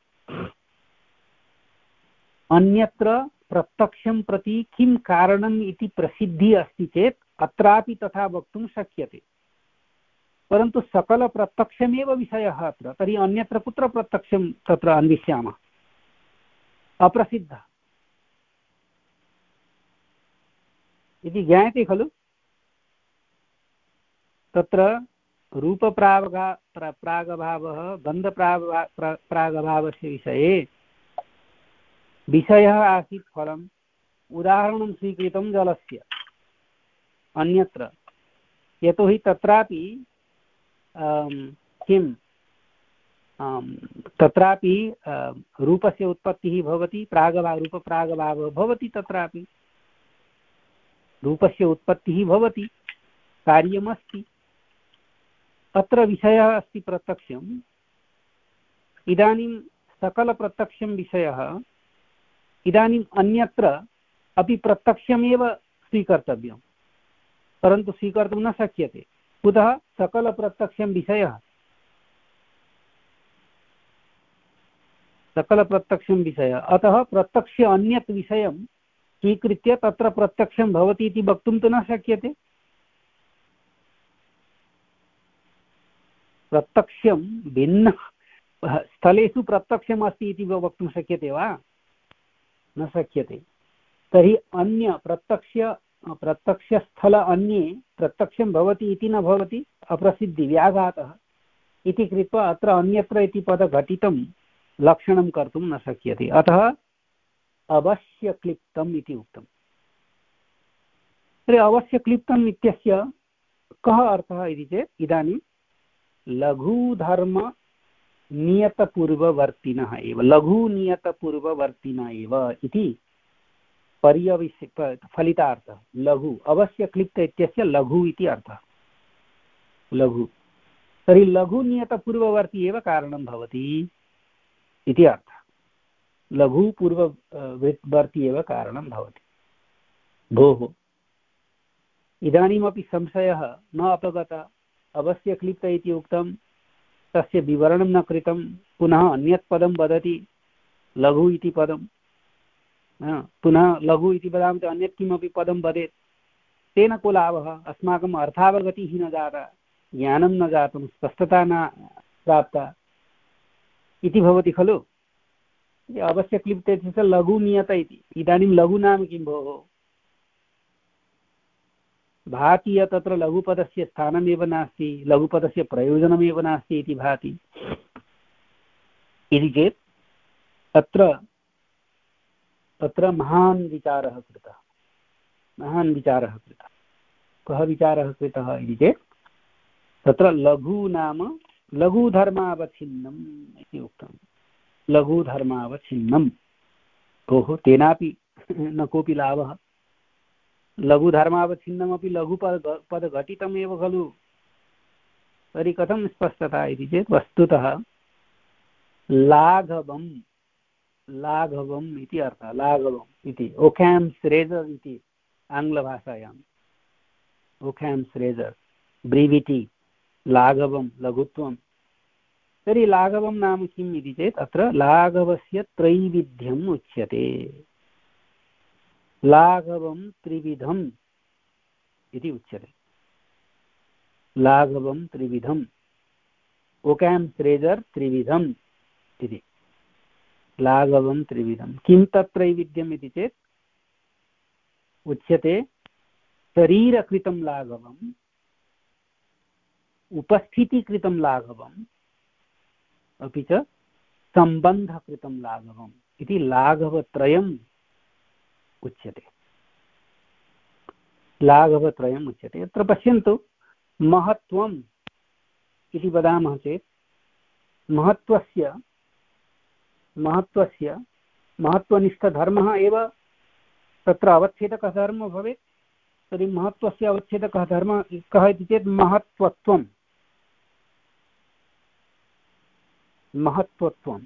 S1: अन्यत्र प्रत्यक्षं प्रति किं कारणम् इति प्रसिद्धिः अस्ति चेत् अत्रापि तथा वक्तुं शक्यते, परन्तु सकलप्रत्यक्षमेव विषयः अत्र। तर्हि अन्यत्र कुत्र प्रत्यक्षं तत्र अन्विष्यामः? अप्रसिद्धः इति ज्ञायते खलु। तत्र रूपप्रागा प्रागभावः गन्धप्राग प्रागभावस्य विषये विषयः आसीत् फलम्, उदाहरणं स्वीकृतं जलस्य। अन्यत्र यतोहि तत्रापि किं तत्रापि रूपस्य उत्पत्तिः भवति, प्रागभाव रूपप्रागभावः भवति, तत्रापि रूपस्य उत्पत्तिः भवति, कार्यमस्ति। अत्र विषयः अस्ति प्रत्यक्षम्। इदानीं सकलप्रत्यक्षं विषयः, इदानीम् अन्यत्र अपि प्रत्यक्षमेव स्वीकर्तव्यं, परन्तु स्वीकर्तुं न शक्यते। कुतः? सकलप्रत्यक्षं विषयः, सकलप्रत्यक्षं विषयः। अतः प्रत्यक्ष अन्यत् विषयं स्वीकृत्य तत्र प्रत्यक्षं भवति इति वक्तुं तु न शक्यते। प्रत्यक्षं भिन्न स्थलेषु प्रत्यक्षम् अस्ति इति वक्तुं शक्यते वा? न शक्यते। तर्हि अन्य प्रत्यक्ष प्रत्यक्षस्थल अन्ये प्रत्यक्षं भवति इति न भवति, अप्रसिद्धि व्याघातः इति कृत्वा अत्र अन्यत्र इति पदघटितं लक्षणं कर्तुं न शक्यते। अतः अवश्यक्लिप्तम् इति उक्तम्। तर्हि अवश्यक्लिप्तम् इत्यस्य कः अर्थः इति चेत् इदानीं लघुधर्म नियतपूर्ववर्तिनः एव, लघुनियतपूर्ववर्तिनः एव इति पर्यविशे फलितार्थः। लघु अवश्यक्लिप्त इत्यस्य लघु इति अर्थः, लघु। तर्हि लघुनियतपूर्ववर्ती एव कारणं भवति इति अर्थः। लघुपूर्ववर्ती एव कारणं भवति। भोः, इदानीमपि संशयः न अपगतः। अवश्यक्लिप्त इति उक्तं, तस्य विवरणं न कृतं, पुनः अन्यत् पदं वदति लघु इति पदं, पुनः लघु इति वदामः चेत् अन्यत् किमपि पदं वदेत्, तेन को लाभः? अस्माकम् अर्थावगतिः न जाता, ज्ञानं न जातं, स्पष्टता न प्राप्ता इति भवति खलु। अवश्यक्लिप्त इत्यस्य लघुनियत इति। इदानीं लघु नाम किं भोः? भाति यत् तत्र लघुपदस्य स्थानमेव नास्ति, लघुपदस्य प्रयोजनमेव नास्ति इति भाति। इति चेत् तत्र तत्र महान् विचारः कृतः, महान् विचारः कृतः। कः विचारः कृतः इति चेत् तत्र लघु नाम लघुधर्मावच्छिन्नम् इति उक्तं। लघुधर्मावच्छिन्नम्। ओहो, तेनापि न कोऽपि लाभः। लघुधर्मावच्छिन्नमपि लघुपद पदघटितमेव खलु। तर्हि कथं स्पष्टता इति चेत् वस्तुतः लाघवम् लाघवम् इति अर्थः। लाघवम् इति ओकैम्स् रेजर् इति आङ्ग्लभाषायाम्। ओकैम्स् रेजर्, ब्रीविटी, लाघवं लघुत्वं। तर्हि लाघवं नाम किम् इति चेत् अत्र लाघवस्य त्रैविध्यम् उच्यते। लाघवं त्रिविधम् इति उच्यते। लाघवं त्रिविधम्, ओकैम्स् रेजर् त्रिविधम् इति। लाघवं त्रिविधं। किं तत्रैविध्यम् इति चेत् उच्यते शरीरकृतं लाघवम्, उपस्थितिकृतं लाघवम्, अपि च सम्बन्धकृतं लाघवम् इति लाघवत्रयम् उच्यते। लाघवत्रयम् उच्यते। अत्र पश्यन्तु, महत्त्वम् इति वदामः चेत् महत्त्वस्य महत्त्वस्य महत्त्वनिष्ठधर्मः एव तत्र अवच्छेदकः धर्मः भवेत्। तर्हि महत्त्वस्य अवच्छेदकः धर्मः कः इति चेत् महत्त्वत्वम्। महत्त्वत्वम्।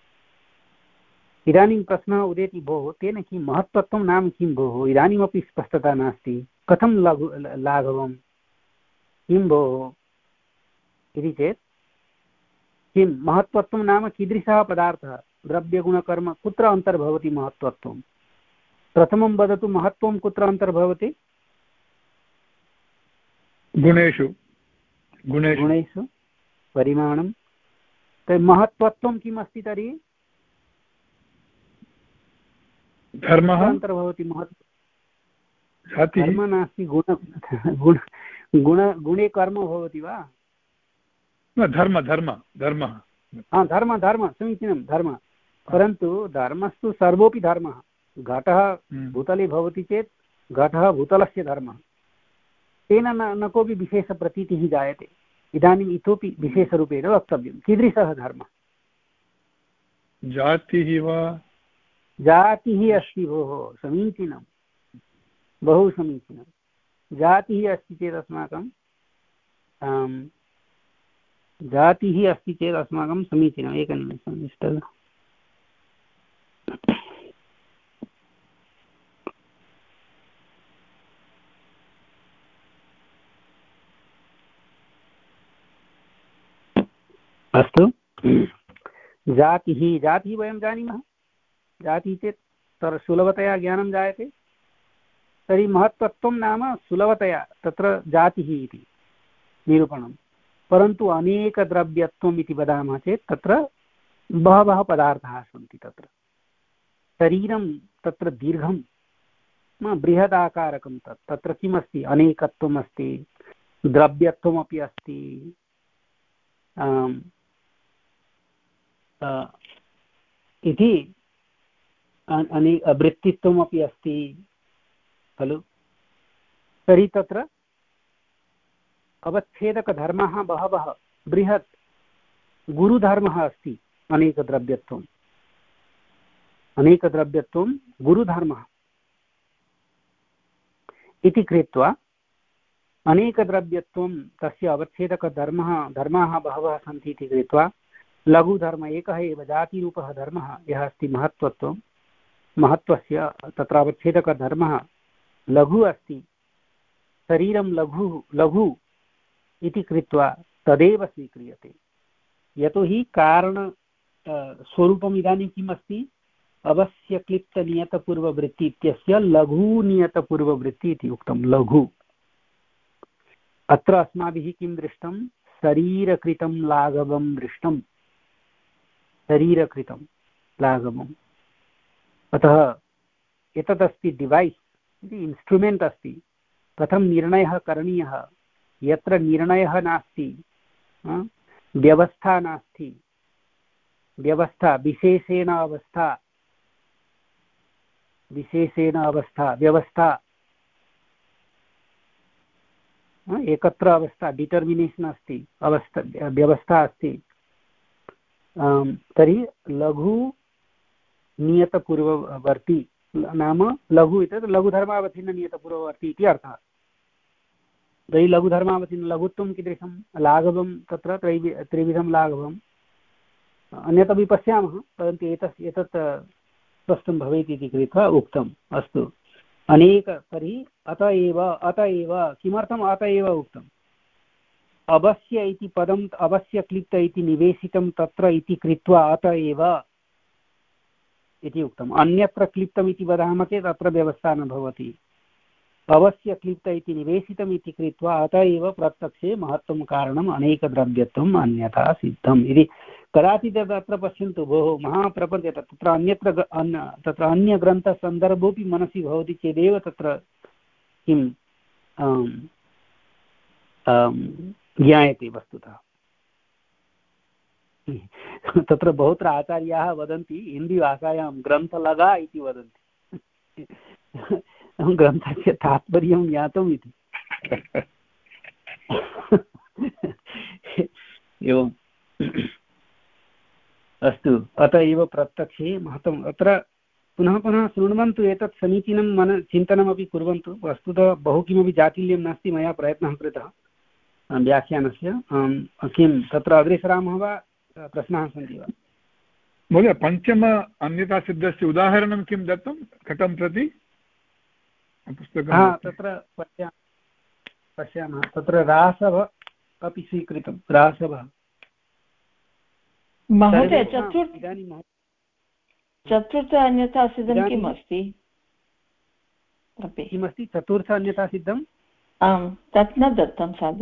S1: इदानीं प्रश्नः उदेति, भोः तेन किं महत्त्वत्वं नाम किं भोः? इदानीमपि स्पष्टता नास्ति। कथं लघु लाघवं किं भोः इति चेत् किं महत्त्वत्वं नाम कीदृशः पदार्थः? द्रव्यगुणकर्म कुत्र अन्तर्भवति महत्त्वत्वं? प्रथमं वदतु, महत्त्वं कुत्र अन्तर्भवति?
S4: गुणेषु। गुणेषु
S1: गुणेषु परिमाणं। तर्हि महत्त्वत्वं किम् अस्ति? तर्हि
S4: धर्मः
S1: अन्तर्भवति। महत्त्वं
S4: धर्म
S1: धर्म नास्ति, गुण गुण गुण गुणे कर्म भवति वा?
S4: धर्म धर्म धर्मः
S1: हा, धर्म धर्म समीचीनं, धर्म। परन्तु धर्मस्तु सर्वोऽपि धर्मः। घटः भूतले भवति चेत् घटः भूतलस्य धर्मः, तेन न न कोऽपि विशेषप्रतीतिः जायते। इदानीम् इतोपि विशेषरूपेण वक्तव्यं, कीदृशः धर्मः?
S4: जातिः वा?
S1: जातिः अस्ति भोः, समीचीनं, बहु समीचीनं। जातिः अस्ति चेत् अस्माकं जातिः अस्ति चेत् अस्माकं समीचीनम्। एकनिमिषं तिष्ठतु। अस्तु, जातिः जातिः वयं जानीमः। जातिः चेत् तत्र सुलभतया ज्ञानं जायते। तर्हि महत्त्वत्वं नाम सुलभतया तत्र जातिः इति निरूपणं। परन्तु अनेकद्रव्यत्वम् इति वदामः चेत् तत्र बहवः पदार्थाः सन्ति। तत्र शरीरं तत्र दीर्घं बृहदाकारकं, तत् तत्र किमस्ति? अनेकत्वम् अस्ति, द्रव्यत्वमपि अस्ति, इति अनेक वृत्तित्वमपि अस्ति खलु। तर्हि तत्र अवच्छेदकधर्मः बहवः, बृहत् गुरुधर्मः अस्ति अनेकद्रव्यत्वम् अनेकद्रव्यत्वं गुरुधर्मः इति कृत्वा अनेकद्रव्यत्वं तस्य अवच्छेदकधर्मः धर्माः बहवः सन्ति इति कृत्वा लघुधर्म एकः एव जातिरूपः धर्मः यः अस्ति महत्त्वत्वं महत्त्वस्य तत्र अवच्छेदकधर्मः लघु अस्ति शरीरं लघु लघु इति कृत्वा तदेव स्वीक्रियते यतोहि कारण स्वरूपम् इदानीं किम् अस्ति अवश्यक्लिप्तनियतपूर्ववृत्ति इत्यस्य लघुनियतपूर्ववृत्ति इति उक्तं लघु अत्र अस्माभिः किं दृष्टं शरीरकृतं लाघवं दृष्टं शरीरकृतं लाघवम् अतः एतदस्ति डिवैस् इति इन्स्ट्रुमेण्ट् अस्ति कथं निर्णयः करणीयः यत्र निर्णयः नास्ति व्यवस्था नास्ति व्यवस्था विशेषेण अवस्था विशेषेण अवस्था व्यवस्था एकत्र अवस्था डिटर्मिनेशन् अस्ति अवस्था व्यवस्था अस्ति तर्हि लघु नियतपूर्ववर्ती नाम लघु इत्युक्ते लघुधर्मावच्छिन्न नियतपूर्ववर्ती इति अर्थः तर्हि लघुधर्मावच्छिन्न लघुत्वं कीदृशं लाघवं तत्र त्रैवि त्रिविधं लाघवम् अन्यदपि पश्यामः परन्तु एतत् एतत् स्पष्टं भवेत् इति कृत्वा उक्तम् अस्तु अनेक तर्हि अत एव अत एव किमर्थम् अत एव उक्तम् अवश्य इति पदम् अवश्यक्लिप्त इति निवेशितं तत्र इति कृत्वा अत एव इति उक्तम् अन्यत्र क्लिप्तम् इति वदामः चेत् अत्र व्यवस्था न भवति अवश्यक्लिप्त इति निवेशितम् इति कृत्वा अत एव प्रत्यक्षे महत्त्वं कारणम् अनेकद्रव्यत्वम् अन्यथा सिद्धम् इति कदाचित् अत्र पश्यन्तु भोः महाप्रपञ्चे तत्र अन्यत्र तत्र अन्यग्रन्थसन्दर्भोऽपि मनसि भवति चेदेव तत्र किं ज्ञायते वस्तुतः तत्र बहुत्र आचार्याः वदन्ति हिन्दीभाषायां ग्रन्थलगा इति वदन्ति ग्रन्थस्य तात्पर्यं ज्ञातम् इति एवम् अस्तु अत एव प्रत्यक्षे महत्त्वम् अत्र पुनः पुनः शृण्वन्तु एतत् समीचीनं मन चिन्तनमपि कुर्वन्तु वस्तुतः बहु किमपि जातील्यं नास्ति मया प्रयत्नः कृतः व्याख्यानस्य किं तत्र अग्रे सरामः वा प्रश्नाः सन्ति वा
S4: महोदय पञ्चम अन्यतासिद्धस्य उदाहरणं किं दत्तं घटं प्रति
S1: पुस्तकं तत्र पश्या पश्यामः तत्र रासव अपि स्वीकृतं रासव
S2: महोदय चतुर्थ इदानीं चतुर्थ अन्यथा सिद्धं किम् अस्ति
S1: किमस्ति चतुर्थ अन्यथा सिद्धम्
S2: आम् तत् न दत्तं साधु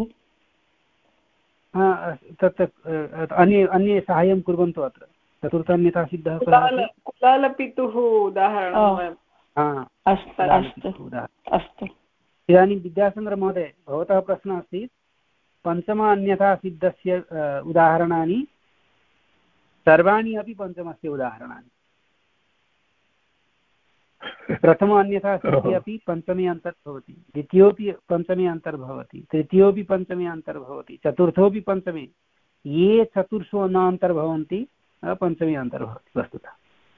S1: तत् अन्ये अन्ये साहाय्यं कुर्वन्तु अत्र चतुर्थ अन्यथा सिद्धः
S5: कुलालपितुः उदाहरणं
S2: अस्तु
S1: इदानीं विद्याचन्द्रमहोदय भवतः प्रश्नः अस्ति पञ्चम अन्यथा सिद्धस्य उदाहरणानि सर्वाणि अपि पञ्चमस्य उदाहरणानि प्रथम अन्यथा सिद्धि अपि पञ्चमे अन्तर्भवति द्वितीयोऽपि पञ्चमे अन्तर्भवति तृतीयोऽपि पञ्चमे अन्तर्भवति चतुर्थोऽपि पञ्चमे ये चतुर्षु न अन्तर्भवन्ति पञ्चमे अन्तर्भवति वस्तुतः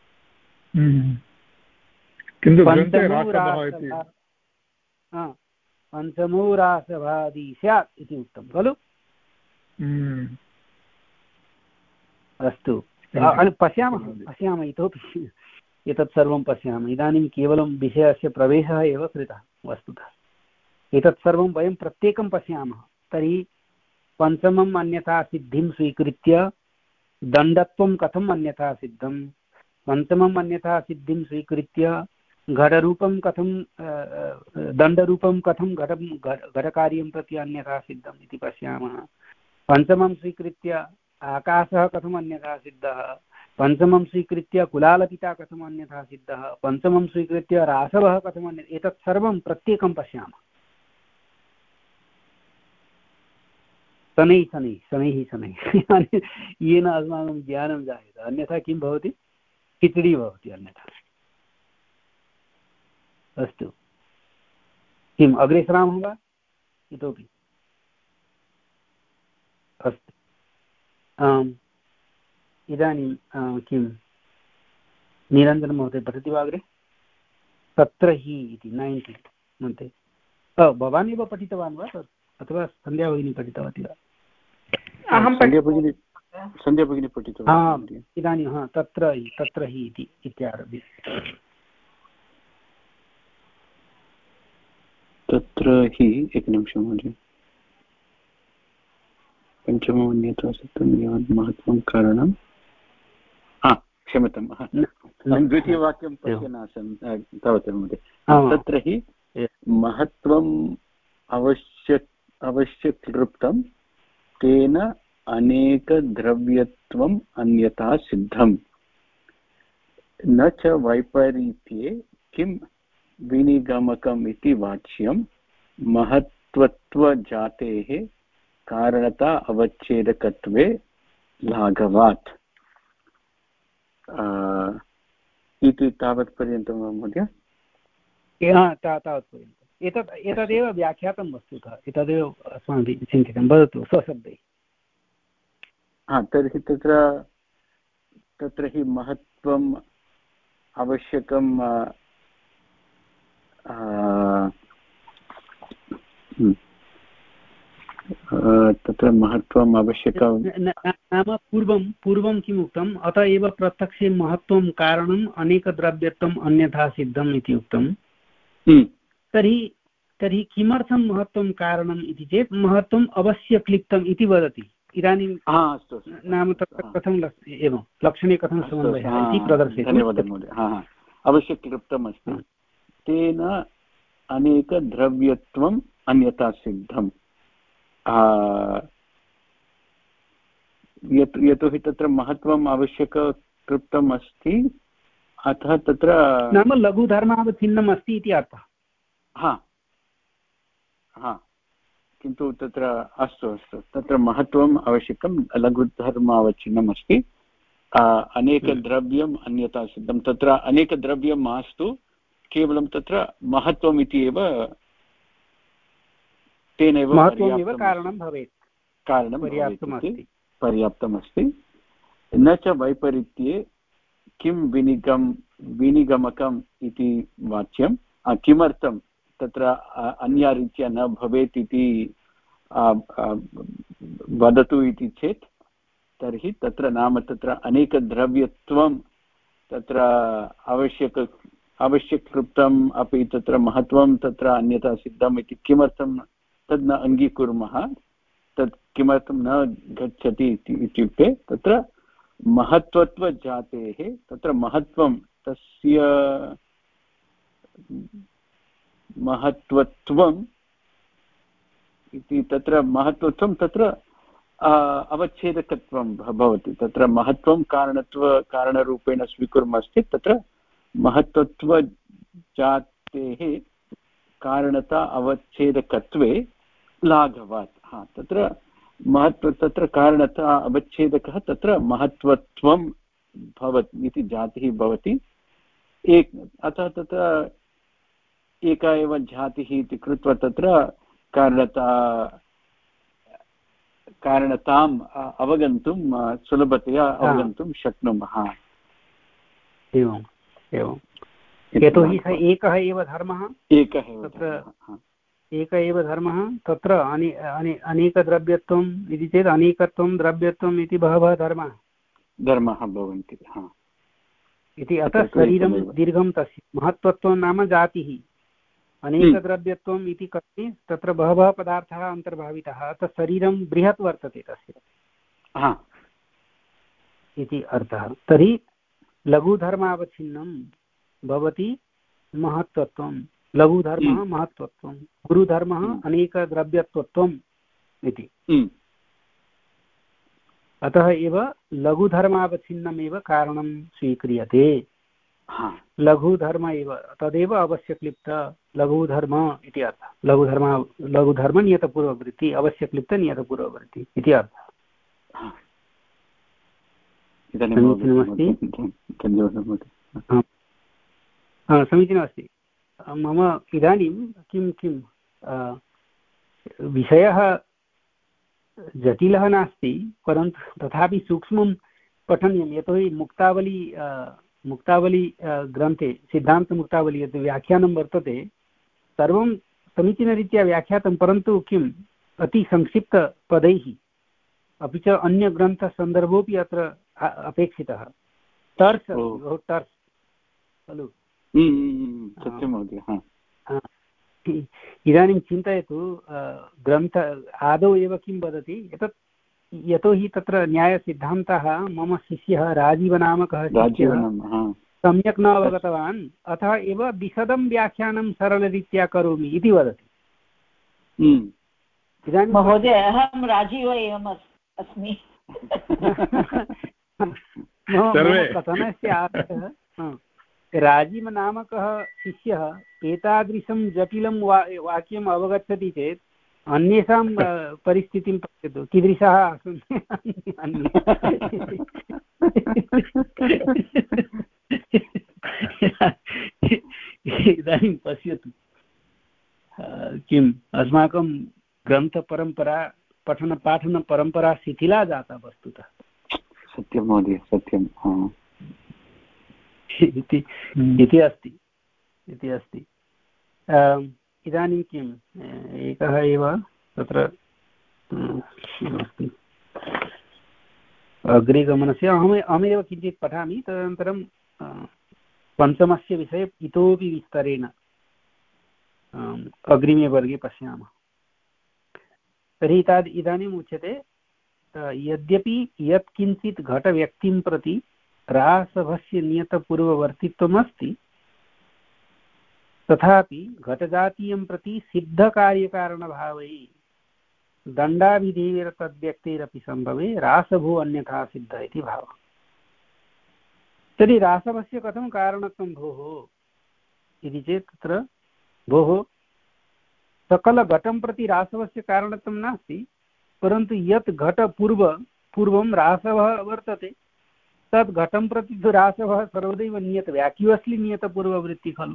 S1: पञ्चमो रासभादी स्यात् इति उक्तं खलु अस्तु पश्यामः पश्यामः इतोपि एतत् सर्वं पश्यामः इदानीं केवलं विषयस्य प्रवेशः एव कृतः वस्तुतः एतत् सर्वं वयं प्रत्येकं पश्यामः तर्हि पञ्चमम् अन्यथा सिद्धिं स्वीकृत्य दण्डत्वं कथम् अन्यथा सिद्धं पञ्चमम् अन्यथा सिद्धिं स्वीकृत्य घटरूपं कथं दण्डरूपं कथं घटं घटकार्यं प्रति अन्यथा सिद्धम् इति पश्यामः पञ्चमं स्वीकृत्य आकाशः कथम् अन्यथा सिद्धः पञ्चमं स्वीकृत्य कुलालपिता कथम् अन्यथा सिद्धः पञ्चमं स्वीकृत्य रासवः कथम् अन्य एतत् सर्वं प्रत्येकं पश्यामः शनैः शनैः शनैः शनैः येन अस्माकं ज्ञानं जायते अन्यथा किं भवति खिचडी भवति अन्यथा अस्तु किम् अग्रे सरामः वा इतोपि अस्तु आम् इदानीं किं निरञ्जनमहोदय पठति वा अग्रे? तत्र हि इति नैन्टि मध्ये भवान् एव पठितवान् वा अथवा सन्ध्या भगिनी पठितवती वा?
S5: अहं
S3: सन्ध्या भगिनी सन्ध्या भगिनी पठितवती।
S1: इदानीं हा तत्र तत्र हि इति इत्यारभ्य
S3: तत्र हि एकनिमिषं महोदय। पञ्चममन्यता सत्यं यावत् महत्त्वं कारणं हा क्षम्यतां द्वितीयवाक्यं पश्यन् आसन् तावत् महोदय। तत्र हि महत्त्वम् अवश्य अवश्यक्लृप्तं तेन अनेकद्रव्यत्वम् अन्यथा सिद्धम् न च वैपरीत्ये किं विनिगमकम् इति वाच्यं महत्त्वत्वजातेः कारणता अवच्छेदकत्वे लाघवात् इति तावत्पर्यन्तं वा महोदय?
S1: तावत्पर्यन्तम् एतत् एतदेव व्याख्यातं वस्तुतः एतदेव अस्माभिः चिन्तितं। वदतु स्वशब्दैः।
S3: हा तर्हि तत्र तत्र हि महत्त्वम् आवश्यकं तत्र महत्त्वम् आवश्यकं
S1: नाम पूर्वं पूर्वं किम् उक्तम्? अत एव प्रत्यक्षे महत्त्वं कारणम् अनेकद्रव्यत्वम् अन्यथा सिद्धम् इति उक्तम्। तर्हि तर्हि किमर्थं महत्त्वं कारणम् इति चेत् महत्त्वम् अवश्यक्लिप्तम् इति वदति। इदानीं नाम तत्र कथं एवं लक्षणे कथं समन्वयः इति प्रदर्शयति।
S3: धन्यवादः महोदय। हा हा अवश्यक्लिप्तम् अस्ति तेन अनेकद्रव्यत्वम् अन्यथा सिद्धम्। यतोहि तत्र महत्त्वम् आवश्यककृप्तम् अस्ति अतः तत्र
S1: नाम लघुधर्मावच्छिन्नम् अस्ति इति अर्थः।
S3: हा हा किन्तु तत्र अस्तु अस्तु तत्र महत्त्वम् आवश्यकं लघुधर्मावच्छिन्नम् अस्ति अनेकद्रव्यम् अन्यथा सिद्धं। तत्र अनेकद्रव्यं मास्तु केवलं तत्र महत्त्वम् इति एव तेनैव
S1: कारणं भवेत्
S3: कारणं पर्याप्तमस्ति। न च वैपरीत्ये किं विनिगम विनिगमकम् इति वाच्यं किमर्थं तत्र अन्यरीत्या न भवेत् इति वदतु इति चेत् तर्हि तत्र नाम तत्र अनेकद्रव्यत्वं तत्र आवश्यक आवश्यककृतम् अपि तत्र महत्त्वं तत्र अन्यथा सिद्धम् इति किमर्थं तद् न अङ्गीकुर्मः तत् किमर्थं न गच्छति इत्युक्ते तत्र महत्त्वत्वजातेः तत्र महत्त्वं तस्य महत्त्वत्वम् इति तत्र महत्त्वत्वं तत्र अवच्छेदकत्वं भवति। तत्र महत्त्वं कारणत्व कारणरूपेण स्वीकुर्मश्चेत् तत्र महत्त्वत्वजातेः कारणता अवच्छेदकत्वे लाघवात्। हा तत्र महत्त्व तत्र कारणता अवच्छेदकः तत्र महत्त्वत्वं भवति इति जातिः भवति एक अतः तत्र एका एव जातिः इति कृत्वा तत्र कारणता कारणताम् अवगन्तुं सुलभतया अवगन्तुं शक्नुमः।
S1: एवम् एवं यतोहि स एकः एव धर्मः
S3: एकः एव
S1: तत्र एक एव धर्मः तत्र अने अने अनेकद्रव्यत्वम् इति चेत् अनेकत्वं द्रव्यत्वम् इति बहवः धर्माः
S3: धर्माः भवन्ति
S1: इति। अतः शरीरं दीर्घं तस्य महत्त्वत्वं नाम जातिः अनेकद्रव्यत्वम् इति कथने तत्र बहवः पदार्थाः अन्तर्भाविताः अतः शरीरं बृहत् वर्तते तस्य इति अर्थः। तर्हि लघुधर्मावच्छिन्नं भवति महत्त्वत्वं लघुधर्मः महत्त्वत्वं गुरुधर्मः अनेकद्रव्यत्वत्वम् इति। अतः एव लघुधर्मावच्छिन्नमेव कारणं स्वीक्रियते। लघुधर्म एव तदेव अवश्यक्लिप्त लघुधर्म इति अर्थः। लघुधर्म लघुधर्म नियतपूर्ववृत्ति अवश्यक्लिप्त नियतपूर्ववृत्ति इति अर्थः। समीचीनमस्ति। मम इदानीं किं किं विषयः जटिलः नास्ति परन्तु तथापि सूक्ष्मं पठनीयं, यतोहि मुक्तावली मुक्तावली ग्रन्थे सिद्धान्तमुक्तावली यत् व्याख्यानं वर्तते सर्वं समीचीनरीत्या व्याख्यातं, परन्तु किम् अतिसंक्षिप्तपदैः, अपि च अन्यग्रन्थसन्दर्भोऽपि अत्र अपेक्षितः। टर्स् बहु टर्स् खलु।
S3: सत्यं महोदय।
S1: इदानीं चिन्तयतु, ग्रन्थ आदौ एव किं वदति, एतत् यतोहि तत्र न्यायसिद्धान्तः मम शिष्यः राजीवनामकः शिष्यः सम्यक् न अवगतवान्, अतः एव विशदं व्याख्यानं सरलरीत्या करोमि इति वदति।
S2: इदानीं महोदय अहं राजीव एवम् अस्मि।
S1: कथनस्य आशयः, राजीवनामकः शिष्यः एतादृशं जटिलं वा वाक्यम् अवगच्छति चेत् अन्येषां परिस्थितिं पश्यतु कीदृशाः आसन्। इदानीं पश्यतु किम् अस्माकं ग्रन्थपरम्परा पठनपाठनपरम्परा शिथिला जाता वस्तुतः।
S3: सत्यं महोदय, सत्यं
S1: इति इति अस्ति इति अस्ति इदानीं किम् एकः एव तत्र किमस्ति अग्रे गमनस्य अहम् अहमेव किञ्चित् पठामि, तदनन्तरं पञ्चमस्य विषये इतोपि विस्तरेण अग्रिमे वर्गे पश्यामः। तर्हि ताद् इदानीम् उच्यते, यद्यपि यत्किञ्चित् घटव्यक्तिं प्रति रासभस्य नियतपूर्ववर्तित्वमस्ति, तथापि घटजातीयं प्रति सिद्धकार्यकारणभावैः दण्डाभिधेयस्तद्व्यक्तेरपि सम्भवे रासभो अन्यथा सिद्ध इति भावः। तर्हि रासभस्य कथं कारणत्वं भोः इति चेत् तत्र भोः सकलघटं प्रति रासवस्य कारणत्वं नास्ति, परन्तु यत् घट पूर्व पूर्वं रासवः वर्तते तद् घटं प्रति तु रासवः सर्वदैव नियत व्याक्युअस्लि नियतपूर्ववृत्ति खलु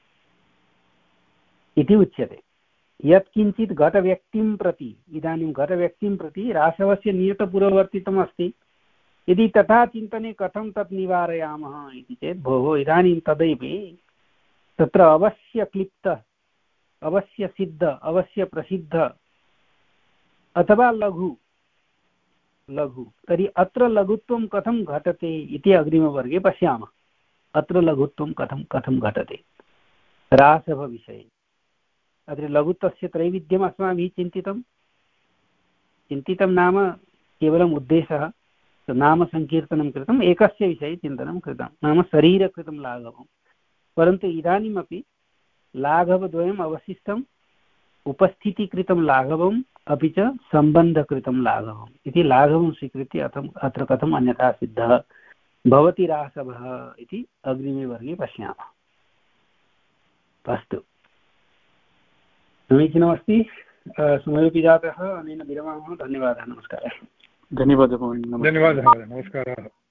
S1: इति उच्यते। यत्किञ्चित् घटव्यक्तिं प्रति, इदानीं घटव्यक्तिं प्रति रासवस्य नियतपूर्ववर्तितम् अस्ति, यदि तथा चिन्तने कथं तत् निवारयामः इति चेत् भोः इदानीं तदैव तत्र अवश्य क्लिप्त, अवश्य सिद्ध, अवश्य प्रसिद्ध अथवा लघु लघु तर्हि अत्र लघुत्वं कथं घटते इति अग्रिमवर्गे पश्यामः। अत्र लघुत्वं कथं कथं घटते रासभविषये। अत्र लघुत्वस्य त्रैविध्यम् अस्माभिः चिन्तितं चिन्तितं नाम केवलम् उद्देशः नामसङ्कीर्तनं कृतम्, एकस्य विषये चिन्तनं कृतं नाम शरीरकृतं लाघवं, परन्तु इदानीमपि लाघवद्वयम् अवशिष्टम्, उपस्थितिकृतं लाघवम् अपि च सम्बन्धकृतं लाघवम् इति लाघवं स्वीकृत्य अथम् अत्र कथम् अन्यथा सिद्धः भवति रासवः इति अग्रिमे वर्गे पश्यामः। अस्तु, समीचीनमस्ति। समयोपि जातः, अनेन विरमामः। धन्यवादः, नमस्कारः।
S3: धन्यवादः
S4: धन्यवादः, नमस्कारः।